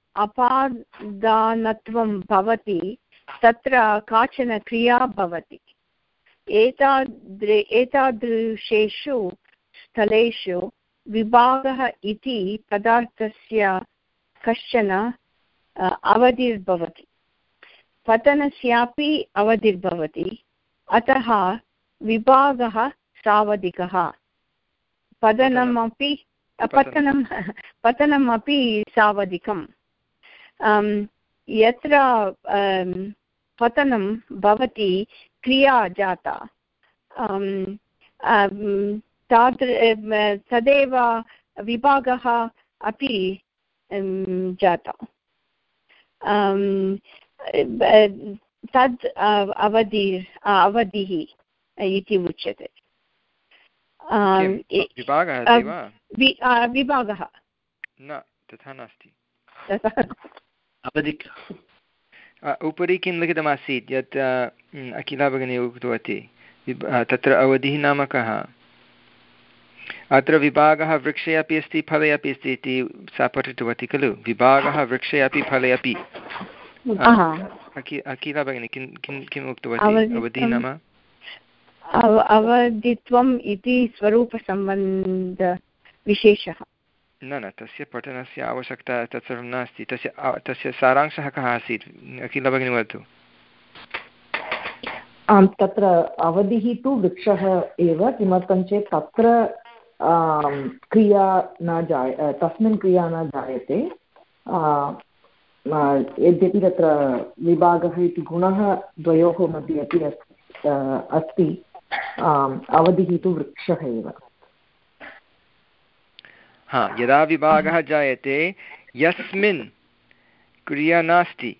अपादानत्वं भवति तत्र काचन क्रिया भवति। एतादृ एतादृशेषु स्थलेषु विभागः इति पदार्थस्य कश्चन अवधिर्भवति, पतनस्यापि अवधिर्भवति। अतः विभागः सावधिकः, पतनमपि पतनं पतनमपि सावधिकं। यत्र पतनं भवति क्रिया जाता, तादृ तदेव विभागः अपि जाता। तद् अवधि अवधिः इति उच्यते। विभागः न तथा नास्ति। अवधिक उपरि किं लिखितमासीत् यत् अखिला भगिनी उक्तवती, तत्र अवधिः नाम कः? अत्र विभागः वृक्षे अपि अस्ति फले अपि अस्ति इति सा पठितवती खलु। विभागः वृक्षे अपि फले अपि। अखिला भगिनी किं किं किम् उक्तवती? अवधिः नाम अवधित्वम् इति स्वरूपसम्बन्धविशेषः। न न तस्य पठनस्य आवश्यकता तत्सर्वं नास्ति। तस्य तस्य सारांशः कः आसीत्? अखिला भगिनी वदतु। आं, तत्र अवधिः तु वृक्षः एव। किमर्थं चेत् तत्र क्रिया न जाय तस्मिन् क्रिया न जायते, यद्यपि तत्र विभागः इति गुणः द्वयोः मध्ये अपि अस्ति, अवधिः तु वृक्षः एव। हा, यदा विभागः जायते यस्मिन् क्रिया नास्ति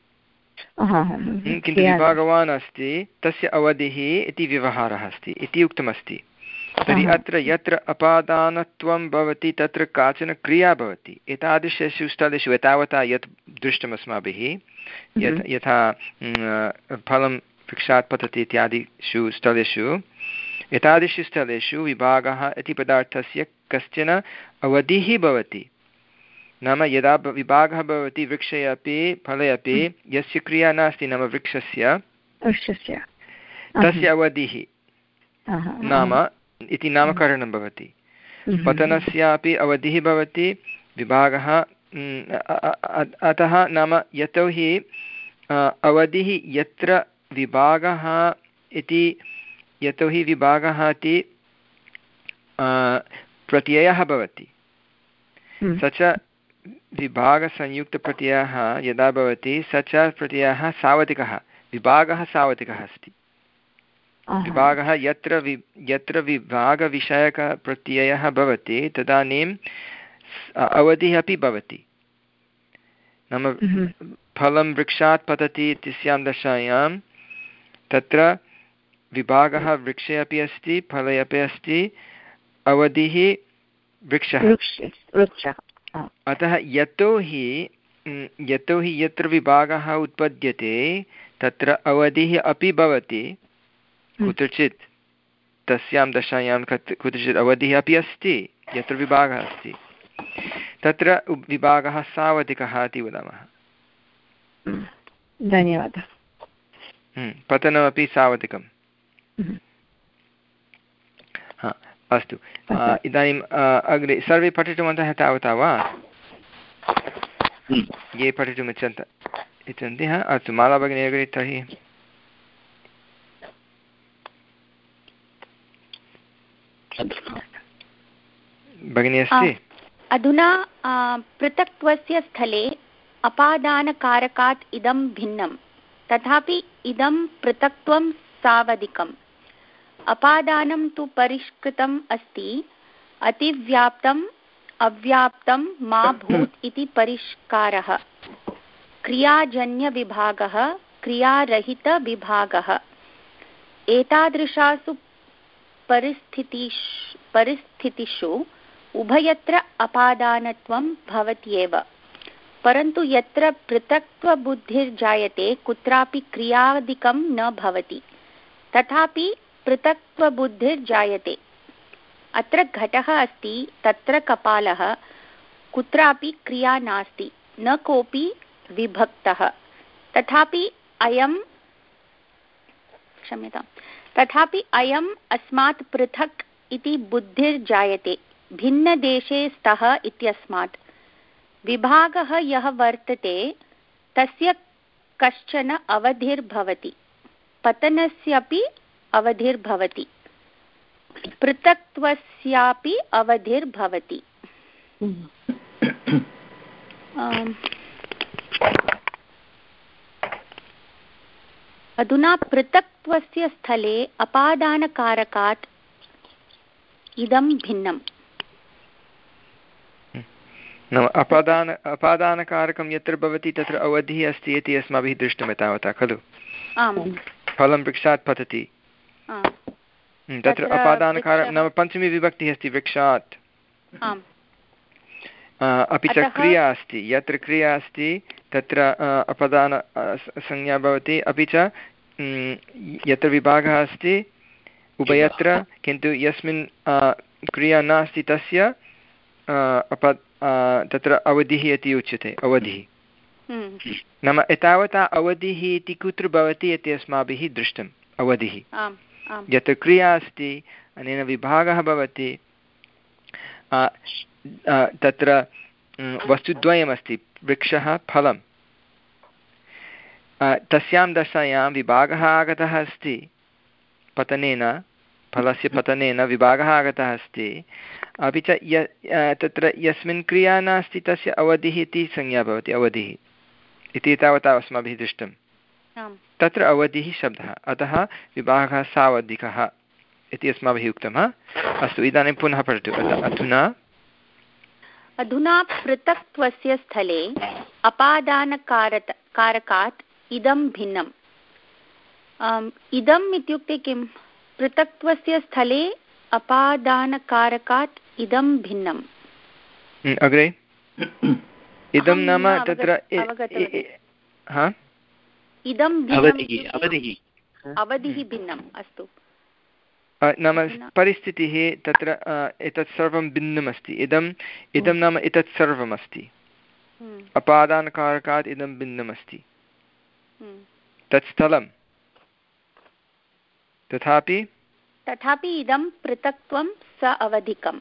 किन्तु विभागवान् अस्ति तस्य अवधिः इति व्यवहारः अस्ति इति उक्तमस्ति। तर्हि अत्र यत्र अपादानत्वं भवति तत्र काचन क्रिया भवति। एतादृशेषु स्थलेषु एतावता यत् दृष्टम् अस्माभिः, यत् यथा फलं वृक्षात् पतति इत्यादिषु स्थलेषु, एतादृशु स्थलेषु विभागः इति पदार्थस्य कश्चन अवधिः भवति। नाम यदा विभागः भवति वृक्षे अपि फले अपि, यस्य क्रिया नास्ति नाम वृक्षस्य तस्य अवधिः नाम इति नामकरणं भवति। पतनस्यापि अवधिः भवति, विभागः अतः नाम यतोहि अवधिः यत्र विभागः इति यतोहि विभागः इति प्रत्ययः भवति, स च विभागसंयुक्तप्रत्ययः यदा भवति स च प्रत्ययः सावधिकः, विभागः सावधिकः अस्ति। विभागः यत्र वि यत्र विभागविषयकप्रत्ययः भवति तदानीम् अवधिः अपि भवति। नाम फलं वृक्षात् पतति इत्यस्यां दशायां तत्र विभागः वृक्षे अपि अस्ति, फले अपि अस्ति, अवधिः वृक्षः। अतः यतोहि यतोहि यत्र विभागः उत्पद्यते तत्र अवधिः अपि भवति, कुत्रचित् तस्यां दशायां कुत्रचित् अवधिः अपि अस्ति यत्र विभागः अस्ति, तत्र विभागः सावधिकः इति वदामः। धन्यवादः। पतनमपि सावधिकं। हा, अस्तु। इदानीम् अग्रे सर्वे पठितवन्तः तावता वा? ये पठितुम् इच्छन्त इच्छन्ति हा, अस्तु माला भगिनी अग्रे तर्हि। भगिनी अस्ति? अधुना पृथक्त्वस्य स्थले अपादानकारकात् इदं भिन्नं, तथापि इदं पृथक्त्वं सावधिकम्। अपादानं तु परिष्कृतम् अस्ति, अतिव्याप्तम् अव्याप्तं मा भूत् इति परिष्कारः। क्रियाजन्यविभागः क्रियारहितविभागः। एतादृशासु परिस्थितिषु परिस्थितिषु उभयत्र अपादानत्वं भवत्येव, परन्तु यत्र पृथक्त्वबुद्धिर्जायते कुत्रापि क्रियादिकं न भवति। तथापि पृथक्त्वबुद्धिर्जायते। अत्र घटः अस्ति, तत्र कपालः, कुत्रापि क्रिया नास्ति, न कोऽपि विभक्तः। तथापि अयं क्षम्यतां तथापि अयम् अस्मात् पृथक् इति बुद्धिर्जायते, भिन्नदेशे स्तः इत्यस्मात्। विभागः यः वर्तते तस्य कश्चन अवधिर्भवति, पतनस्यापि अवधिर्भवति, पृथक्त्वस्यापि अवधिर्भवति। अधुना पृथक्त्वस्य स्थले अपादानकारकात् इदं भिन्नम्। नाम अपादान अपादानकारकं यत्र भवति तत्र अवधिः अस्ति इति अस्माभिः दृष्टं तावता खलु? आम्। फलं वृक्षात् पतति, तत्र अपादानकारकं नाम पञ्चमी विभक्तिः अस्ति वृक्षात्। अपि च क्रिया अस्ति, यत्र क्रिया अस्ति तत्र अपादान संज्ञा भवति, अपि च यत्र विभागः अस्ति उभयत्र, किन्तु यस्मिन् क्रिया नास्ति तस्य अपा तत्र अवधिः इति उच्यते, अवधिः। नाम एतावता अवधिः इति कुत्र भवति इति अस्माभिः दृष्टम्। अवधिः यत्र क्रिया अस्ति अनेन विभागः भवति, तत्र वस्तुद्वयमस्ति, वृक्षः फलं। तस्यां दशायां विभागः आगतः अस्ति, पतनेन फलस्य पतनेन विभागः आगतः अस्ति, अपि च य तत्र यस्मिन् क्रिया नास्ति तस्य अवधिः इति संज्ञा भवति, अवधिः इति तावता अस्माभिः दृष्टं। तत्र अवधिः शब्दः, अतः विभागः सावधिकः इति अस्माभिः उक्तं। अस्तु, इदानीं पुनः पठतु। अधुना अधुना पृथक्त्वस्य स्थले अपादानकारत कारकात् इदं भिन्नम्। इदम् इत्युक्ते किं? पृथक्त्वस्य स्थले अपादानकारकात् इदं भिन्नम्। अग्रे इदं नाम तत्र इदं अवधिः भिन्नम् अस्तु नाम परिस्थितिः तत्र एतत् सर्वं भिन्नमस्ति इदम् इदं नाम एतत् सर्वमस्ति अपादानकारकात् इदं भिन्नमस्ति तत् स्थलं तथापि तथापि इदं पृथक्त्वं स अवधिकम्।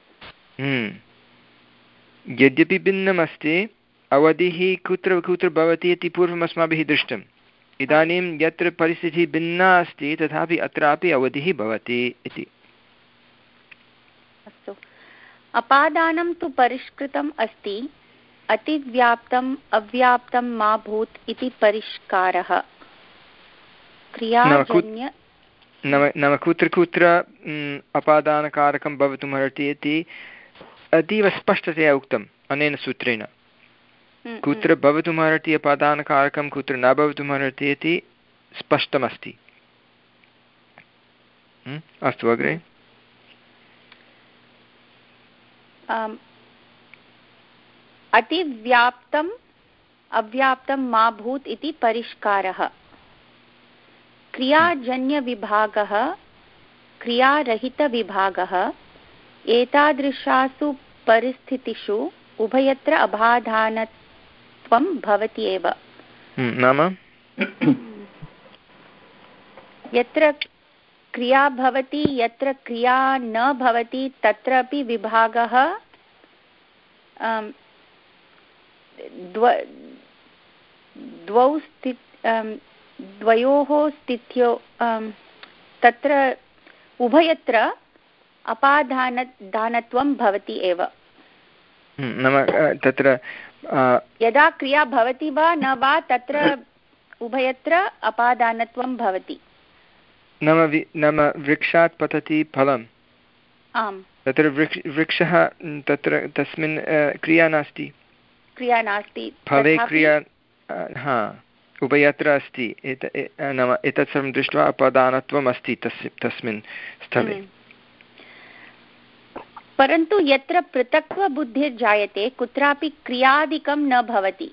यद्यपि भिन्नमस्ति अवधिः कुत्र कुत्र भवति इति पूर्वम् अस्माभिः दृष्टम् इदानीं यत्र परिस्थितिः भिन्ना अस्ति तथापि अत्रापि अवधिः भवति इति। अस्तु अपादानं तु परिष्कृतम् अस्ति अतिव्याप्तम् अव्याप्तं मा भूत् इति परिष्कारः क्रियाजन्य नाम नाम कुत्र कुत्र अपादानकारकं भवितुमर्हति इति अतीव स्पष्टतया उक्तम् अनेन सूत्रेण कुत्र भवितुमर्हति अपादानकारकं कुत्र न भवितुमर्हति इति स्पष्टमस्ति। अस्तु अग्रे अतिव्याप्तम् अव्याप्तं मा भूत् इति परिष्कारः क्रियाजन्यविभागः क्रियारहितविभागः एतादृशासु परिस्थितिषु उभयत्र अबाधानत्वं भवति एव। नाम यत्र क्रिया भवति यत्र क्रिया न भवति तत्रापि विभागः द्वौ स्थित द्वयोः स्थित्यो तत्र उभयत्र अपादान दानत्वं भवति एव। नाम तत्र यदा क्रिया भवति वा न वा तत्र उभयत्र अपादानत्वं भवति। नाम नाम वृक्षात् पतति फलम् आम् तत्र वृक्ष वृक्षः तत्र तस्मिन् क्रिया नास्ति क्रिया नास्ति फले क्रिया हा उभयत्र अस्ति एत नाम एतत् सर्वं दृष्ट्वा अपादानत्वम् अस्ति तस्य तस्मिन् स्थले। परन्तु यत्र पृथक्त्वबुद्धिर्जायते कुत्रापि क्रियादिकं न भवति।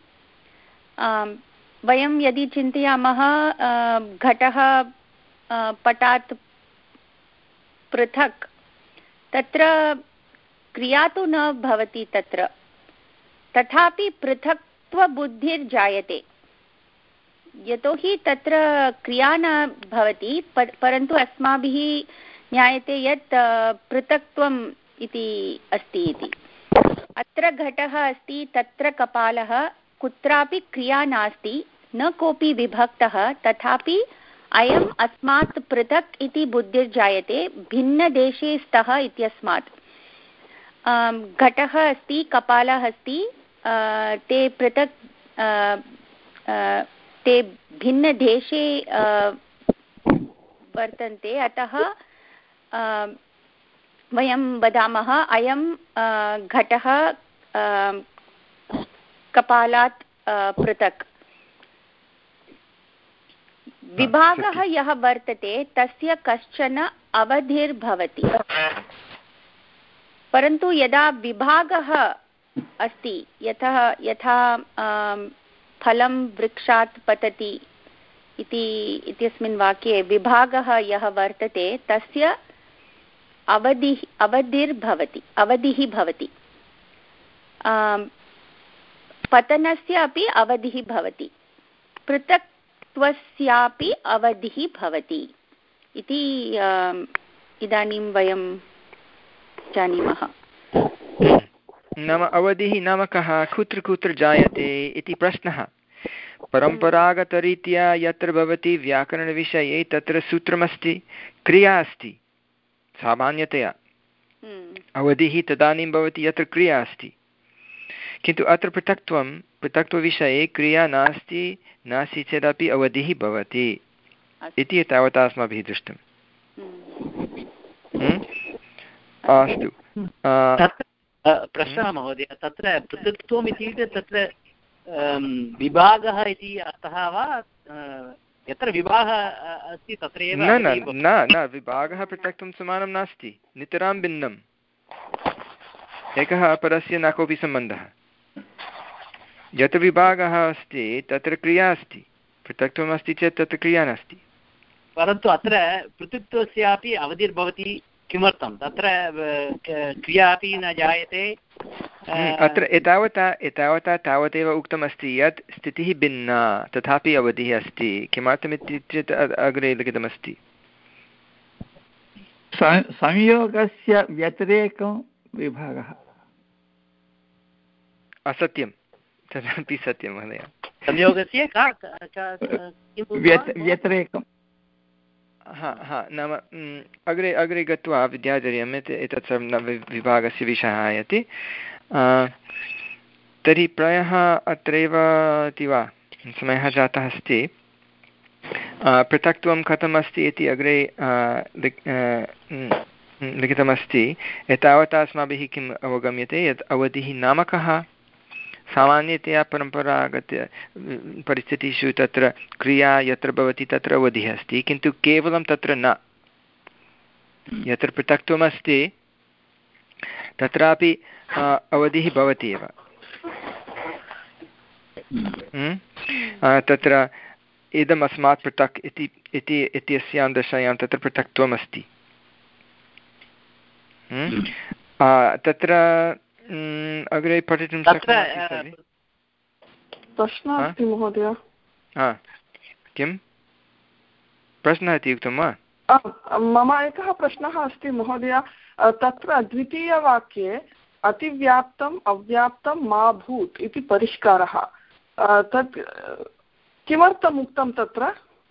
वयं यदि चिन्तयामः घटः पटात् पृथक् तत्र क्रिया तु न भवति तत्र तथापि पृथक्त्वबुद्धिर्जायते यतोहि तत्र क्रिया न भवति परन्तु अस्माभिः ज्ञायते यत् पृथक्त्वम् इति अस्ति इति। अत्र घटः अस्ति तत्र कपालः कुत्रापि क्रिया नास्ति न कोऽपि विभक्तः तथापि अयम् अस्मात् पृथक् इति बुद्धिर्जायते भिन्नदेशे स्तः इत्यस्मात्। घटः अस्ति कपालः अस्ति ते पृथक् ते भिन्नदेशे वर्तन्ते अतः वयं वदामः अयं घटः कपालात् पृथक्। विभागः यः वर्तते तस्य कश्चन अवधिर्भवति परन्तु यदा विभागः अस्ति यथा यथा फलं वृक्षात् पतति इति इत्यस्मिन् वाक्ये विभागः यः वर्तते तस्य अवधिः अवधिर्भवति अवधिः भवति। पतनस्य अपि अवधिः भवति पृथक्त्वस्यापि अवधिः भवति इति इदानीं वयं जानीमः। नाम अवधिः नाम कः कुत्र कुत्र जायते इति प्रश्नः। परम्परागतरीत्या यत्र भवति व्याकरणविषये तत्र सूत्रमस्ति क्रिया अस्ति सामान्यतया अवधिः तदानीं भवति यत्र क्रिया अस्ति किन्तु अत्र पृथक्त्वं पृथक्त्वविषये क्रिया नास्ति नास्ति चेदपि अवधिः भवति इति तावता अस्माभिः दृष्टम्। अस्तु प्रश्नः महोदय तत्र पृथक्त्वम् इत्युक्ते तत्र विभागः इति अर्थः वा यत्र विभागः अस्ति तत्रैव न न न न विभागः पृथक्त्वं समानं नास्ति, नितरां भिन्नम्। एकः अपरस्य न कोऽपि सम्बन्धः। यत्र विभागः अस्ति तत्र क्रिया अस्ति, पृथक्त्वम् अस्ति चेत् तत्र क्रिया नास्ति। परन्तु अत्र पृथक्त्वस्यापि अवधिर्भवति। किमर्थं? तत्र क्रिया अपि न जायते। अत्र एतावता एतावता तावदेव उक्तमस्ति यत् स्थितिः भिन्ना तथापि अवधिः अस्ति। किमर्थमित्युक्ते अग्रे लिखितमस्ति संयोगस्य व्यतिरेकं विभागः। असत्यं, तदपि सत्यं महोदय। संयोगस्य व्यतिरेकं हा हा नाम अग्रे अग्रे गत्वा विद्याधर्यम् एतत् सर्वं न विभागस्य विषयः आयाति। तर्हि प्रायः अत्रैव इति वा समयः जातः अस्ति। पृथक्त्वं कथम् अस्ति इति अग्रे लिखितमस्ति। एतावता अस्माभिः किम् अवगम्यते यत् अवधिः नाम कः। सामान्यतया परम्परागत परिस्थितिषु तत्र क्रिया यत्र भवति तत्र अवधिः अस्ति, किन्तु केवलं तत्र न। यत्र पृथक्त्वमस्ति तत्रापि अवधिः भवति एव। तत्र इदम् अस्मात् पृथक् इति इति इत्यस्यां दशायां तत्र पृथक्त्वमस्ति। तत्र अग्रे पठितुं शक्नोति। प्रश्नः अस्ति महोदय। किं प्रश्नः इति उक्तं वा? मम एकः प्रश्नः अस्ति महोदय। तत्र द्वितीयवाक्ये अतिव्याप्तम् अव्याप्तं मा भूत् इति परिष्कारः, तत् किमर्थम् उक्तं तत्र?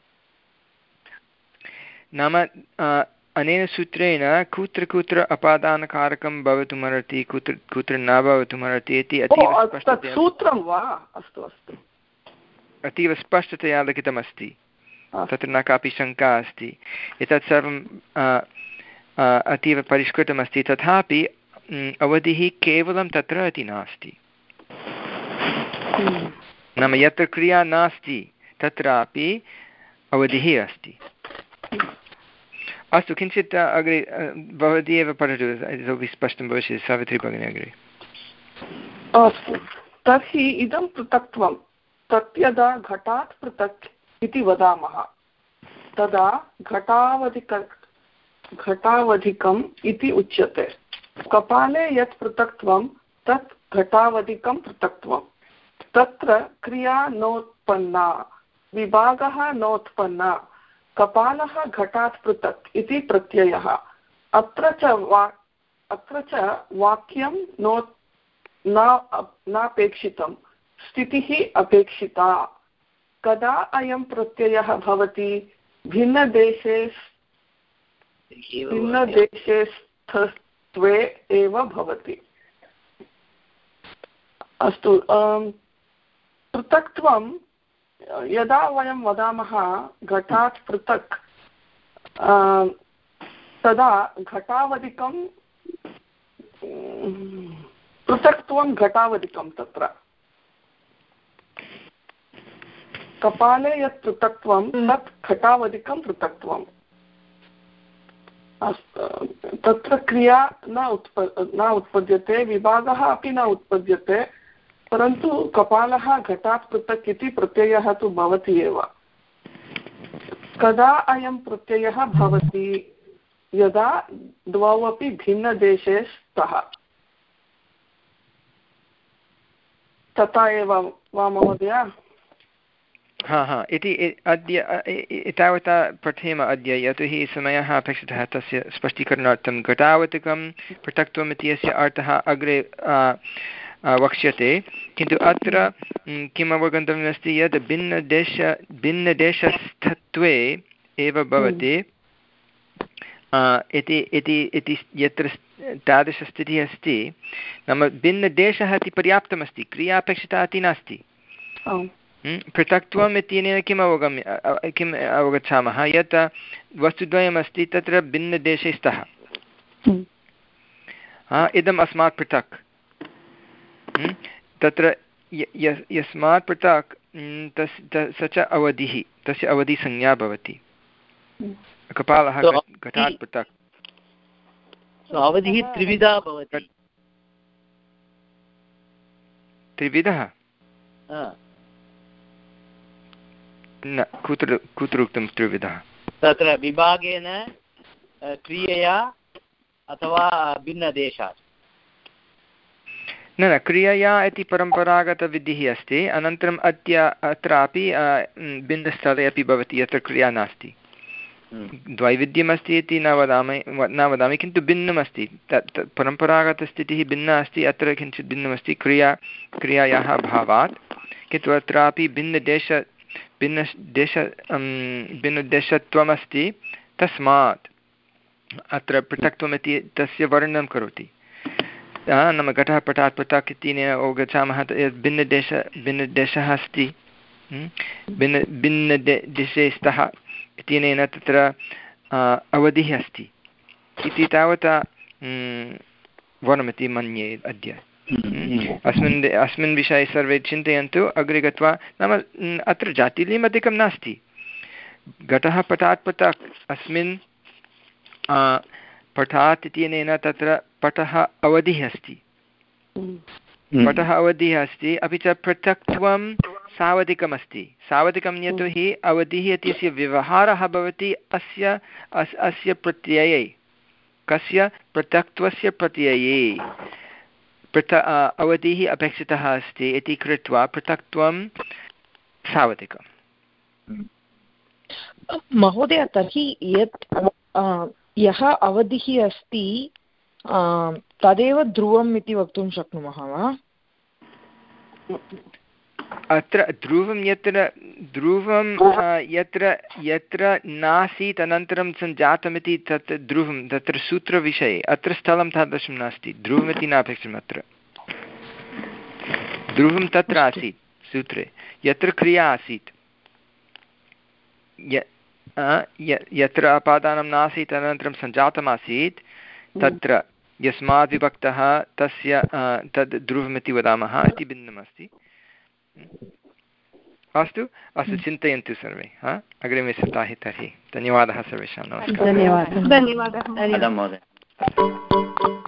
नाम अनेन सूत्रेण कुत्र कुत्र अपादानकारकं भवितुमर्हति, कुत्र कुत्र न भवितुमर्हति इति अतीव स्पष्टतया सूत्रं वा? अस्तु अस्तु, अतीव स्पष्टतया लिखितमस्ति। तत्र न कापि शङ्का अस्ति। एतत् सर्वं अतीव परिष्कृतमस्ति। तथापि अवधिः केवलं तत्र इति नास्ति। नाम यत्र क्रिया नास्ति तत्रापि अवधिः अस्ति। अस्तु, किञ्चित् अग्रे भवती एव पठतु, इतोपि स्पष्टं भविष्यति। सावित्री भगिनी अग्रे। अस्तु, तर्हि इदं पृथक्त्वं तत् यदा घटात् पृथक् इति वदामः तदा घटावधिक घटावधिकम् इति उच्यते। कपाले यत् पृथक्त्वं तत् घटावधिकं पृथक्त्वं। तत्र क्रिया नोत्पन्ना, विभागः नोत्पन्ना, कपालः घटात् पृथक् इति प्रत्ययः। अत्र च वा अत्र च वाक्यं नो नापेक्षितं, स्थितिः अपेक्षिता। कदा अयं प्रत्ययः भवति? भिन्नदेशे भिन्नदेशे स्थत्वे एव भवति। अस्तु, पृथक्त्वं यदा वयं वदामः घटात् पृथक्, तदा घटावधिकं पृथक्त्वं घटावधिकं। तत्र कपाले यत् पृथक्त्वं तत् घटावधिकं पृथक्त्वम्। तत्र क्रिया न उत्प न उत्पद्यते, विभागः अपि न उत्पद्यते, परन्तु कपालः घटात् पृथक् इति प्रत्ययः तु भवति एव। कदा अयं प्रत्ययः भवति? यदा द्वौ अपि भिन्नदेशे स्तः। तथा एव वा महोदय? हा हा इति अद्य एतावता पठेम अद्य, यतोहि समयः अपेक्षितः तस्य स्पष्टीकरणार्थं। घटावधिकं पृथक्त्वम् इत्यस्य अर्थः अग्रे वक्ष्यते, किन्तु अत्र किम् अवगन्तव्यमस्ति यत् भिन्नदेश भिन्नदेशस्थत्वे एव भवति इति यत्र तादृशस्थितिः अस्ति। नाम भिन्नदेशः इति पर्याप्तमस्ति, क्रिया अपेक्षिता इति नास्ति। पृथक्त्वम् इत्यनेन किम् अवगम्य किम् अवगच्छामः यत् वस्तुद्वयमस्ति, तत्र भिन्नदेशे स्तः। इदम् अस्मात् पृथक्। तत्र यस्मात् पृथक् तस् स च अवधिः तस्य अवधिसंज्ञा भवति कपालः घटात् पृथक् अवधिः त्रिविधा भवति त्रिविधः न कुत्र कुत्र उक्तं त्रिविधः तत्र विभागेन क्रियया अथवा भिन्नदेशात् न न क्रियया इति परम्परागतविधिः अस्ति अनन्तरम् अद्य अत्रापि भिन्नस्थले अपि भवति यत्र क्रिया नास्ति द्वैविध्यमस्ति इति न वदामि न वदामि किन्तु भिन्नमस्ति तत् परम्परागतस्थितिः भिन्ना अस्ति अत्र किञ्चित् भिन्नमस्ति क्रिया क्रियायाः भावात् किन्तु अत्रापि भिन्नदेश भिन्नदेश भिन्नदेशत्वमस्ति तस्मात् अत्र पृथक्त्वम् इति तस्य वर्णनं करोति नाम घटः पटात् पृथक् इत्यनेन अवगच्छामः भिन्नदेश भिन्नदेशः अस्ति भिन्न भिन्नदे देशे स्तः इत्यनेन तत्र अवधिः अस्ति इति तावता वर्णमिति मन्ये अद्य अस्मिन् अस्मिन् विषये सर्वे चिन्तयन्तु अग्रे गत्वा नाम अत्र जातिलीम् अधिकं नास्ति घटः पटात् पृथक् अस्मिन् पटात् इत्यनेन तत्र पटः अवधिः अस्ति पटः अवधिः अस्ति अपि च पृथक्त्वं सावधिकमस्ति सावधिकं यतोहि अवधिः इत्यस्य व्यवहारः भवति अस्य अस् अस्य प्रत्यये कस्य पृथक्त्वस्य प्रत्यये पृथ अवधिः अपेक्षितः अस्ति इति कृत्वा पृथक्त्वं सावधिकम् महोदय तर्हि यत् यः अवधिः अस्ति तदेव ध्रुवम् इति वक्तुं शक्नुमः वा अत्र ध्रुवं यत्र ध्रुवं यत्र यत्र नासीत् अनन्तरं सञ्जातमिति तत् ध्रुवं तत्र सूत्रविषये अत्र स्थलं तादृशं नास्ति ध्रुवमिति नापेक्षितम् अत्र ध्रुवं तत्र आसीत् सूत्रे यत्र क्रिया आसीत् यत्र अपादानं नासीत् अनन्तरं सञ्जातमासीत् तत्र यस्मात् विभक्तः तस्य तद् ध्रुवमिति वदामः इति भिन्नमस्ति अस्तु अस्तु चिन्तयन्तु सर्वे हा अग्रिमे सप्ताहे तर्हि धन्यवादः सर्वेषां नमस्कारः धन्यवादः धन्यवादः महोदय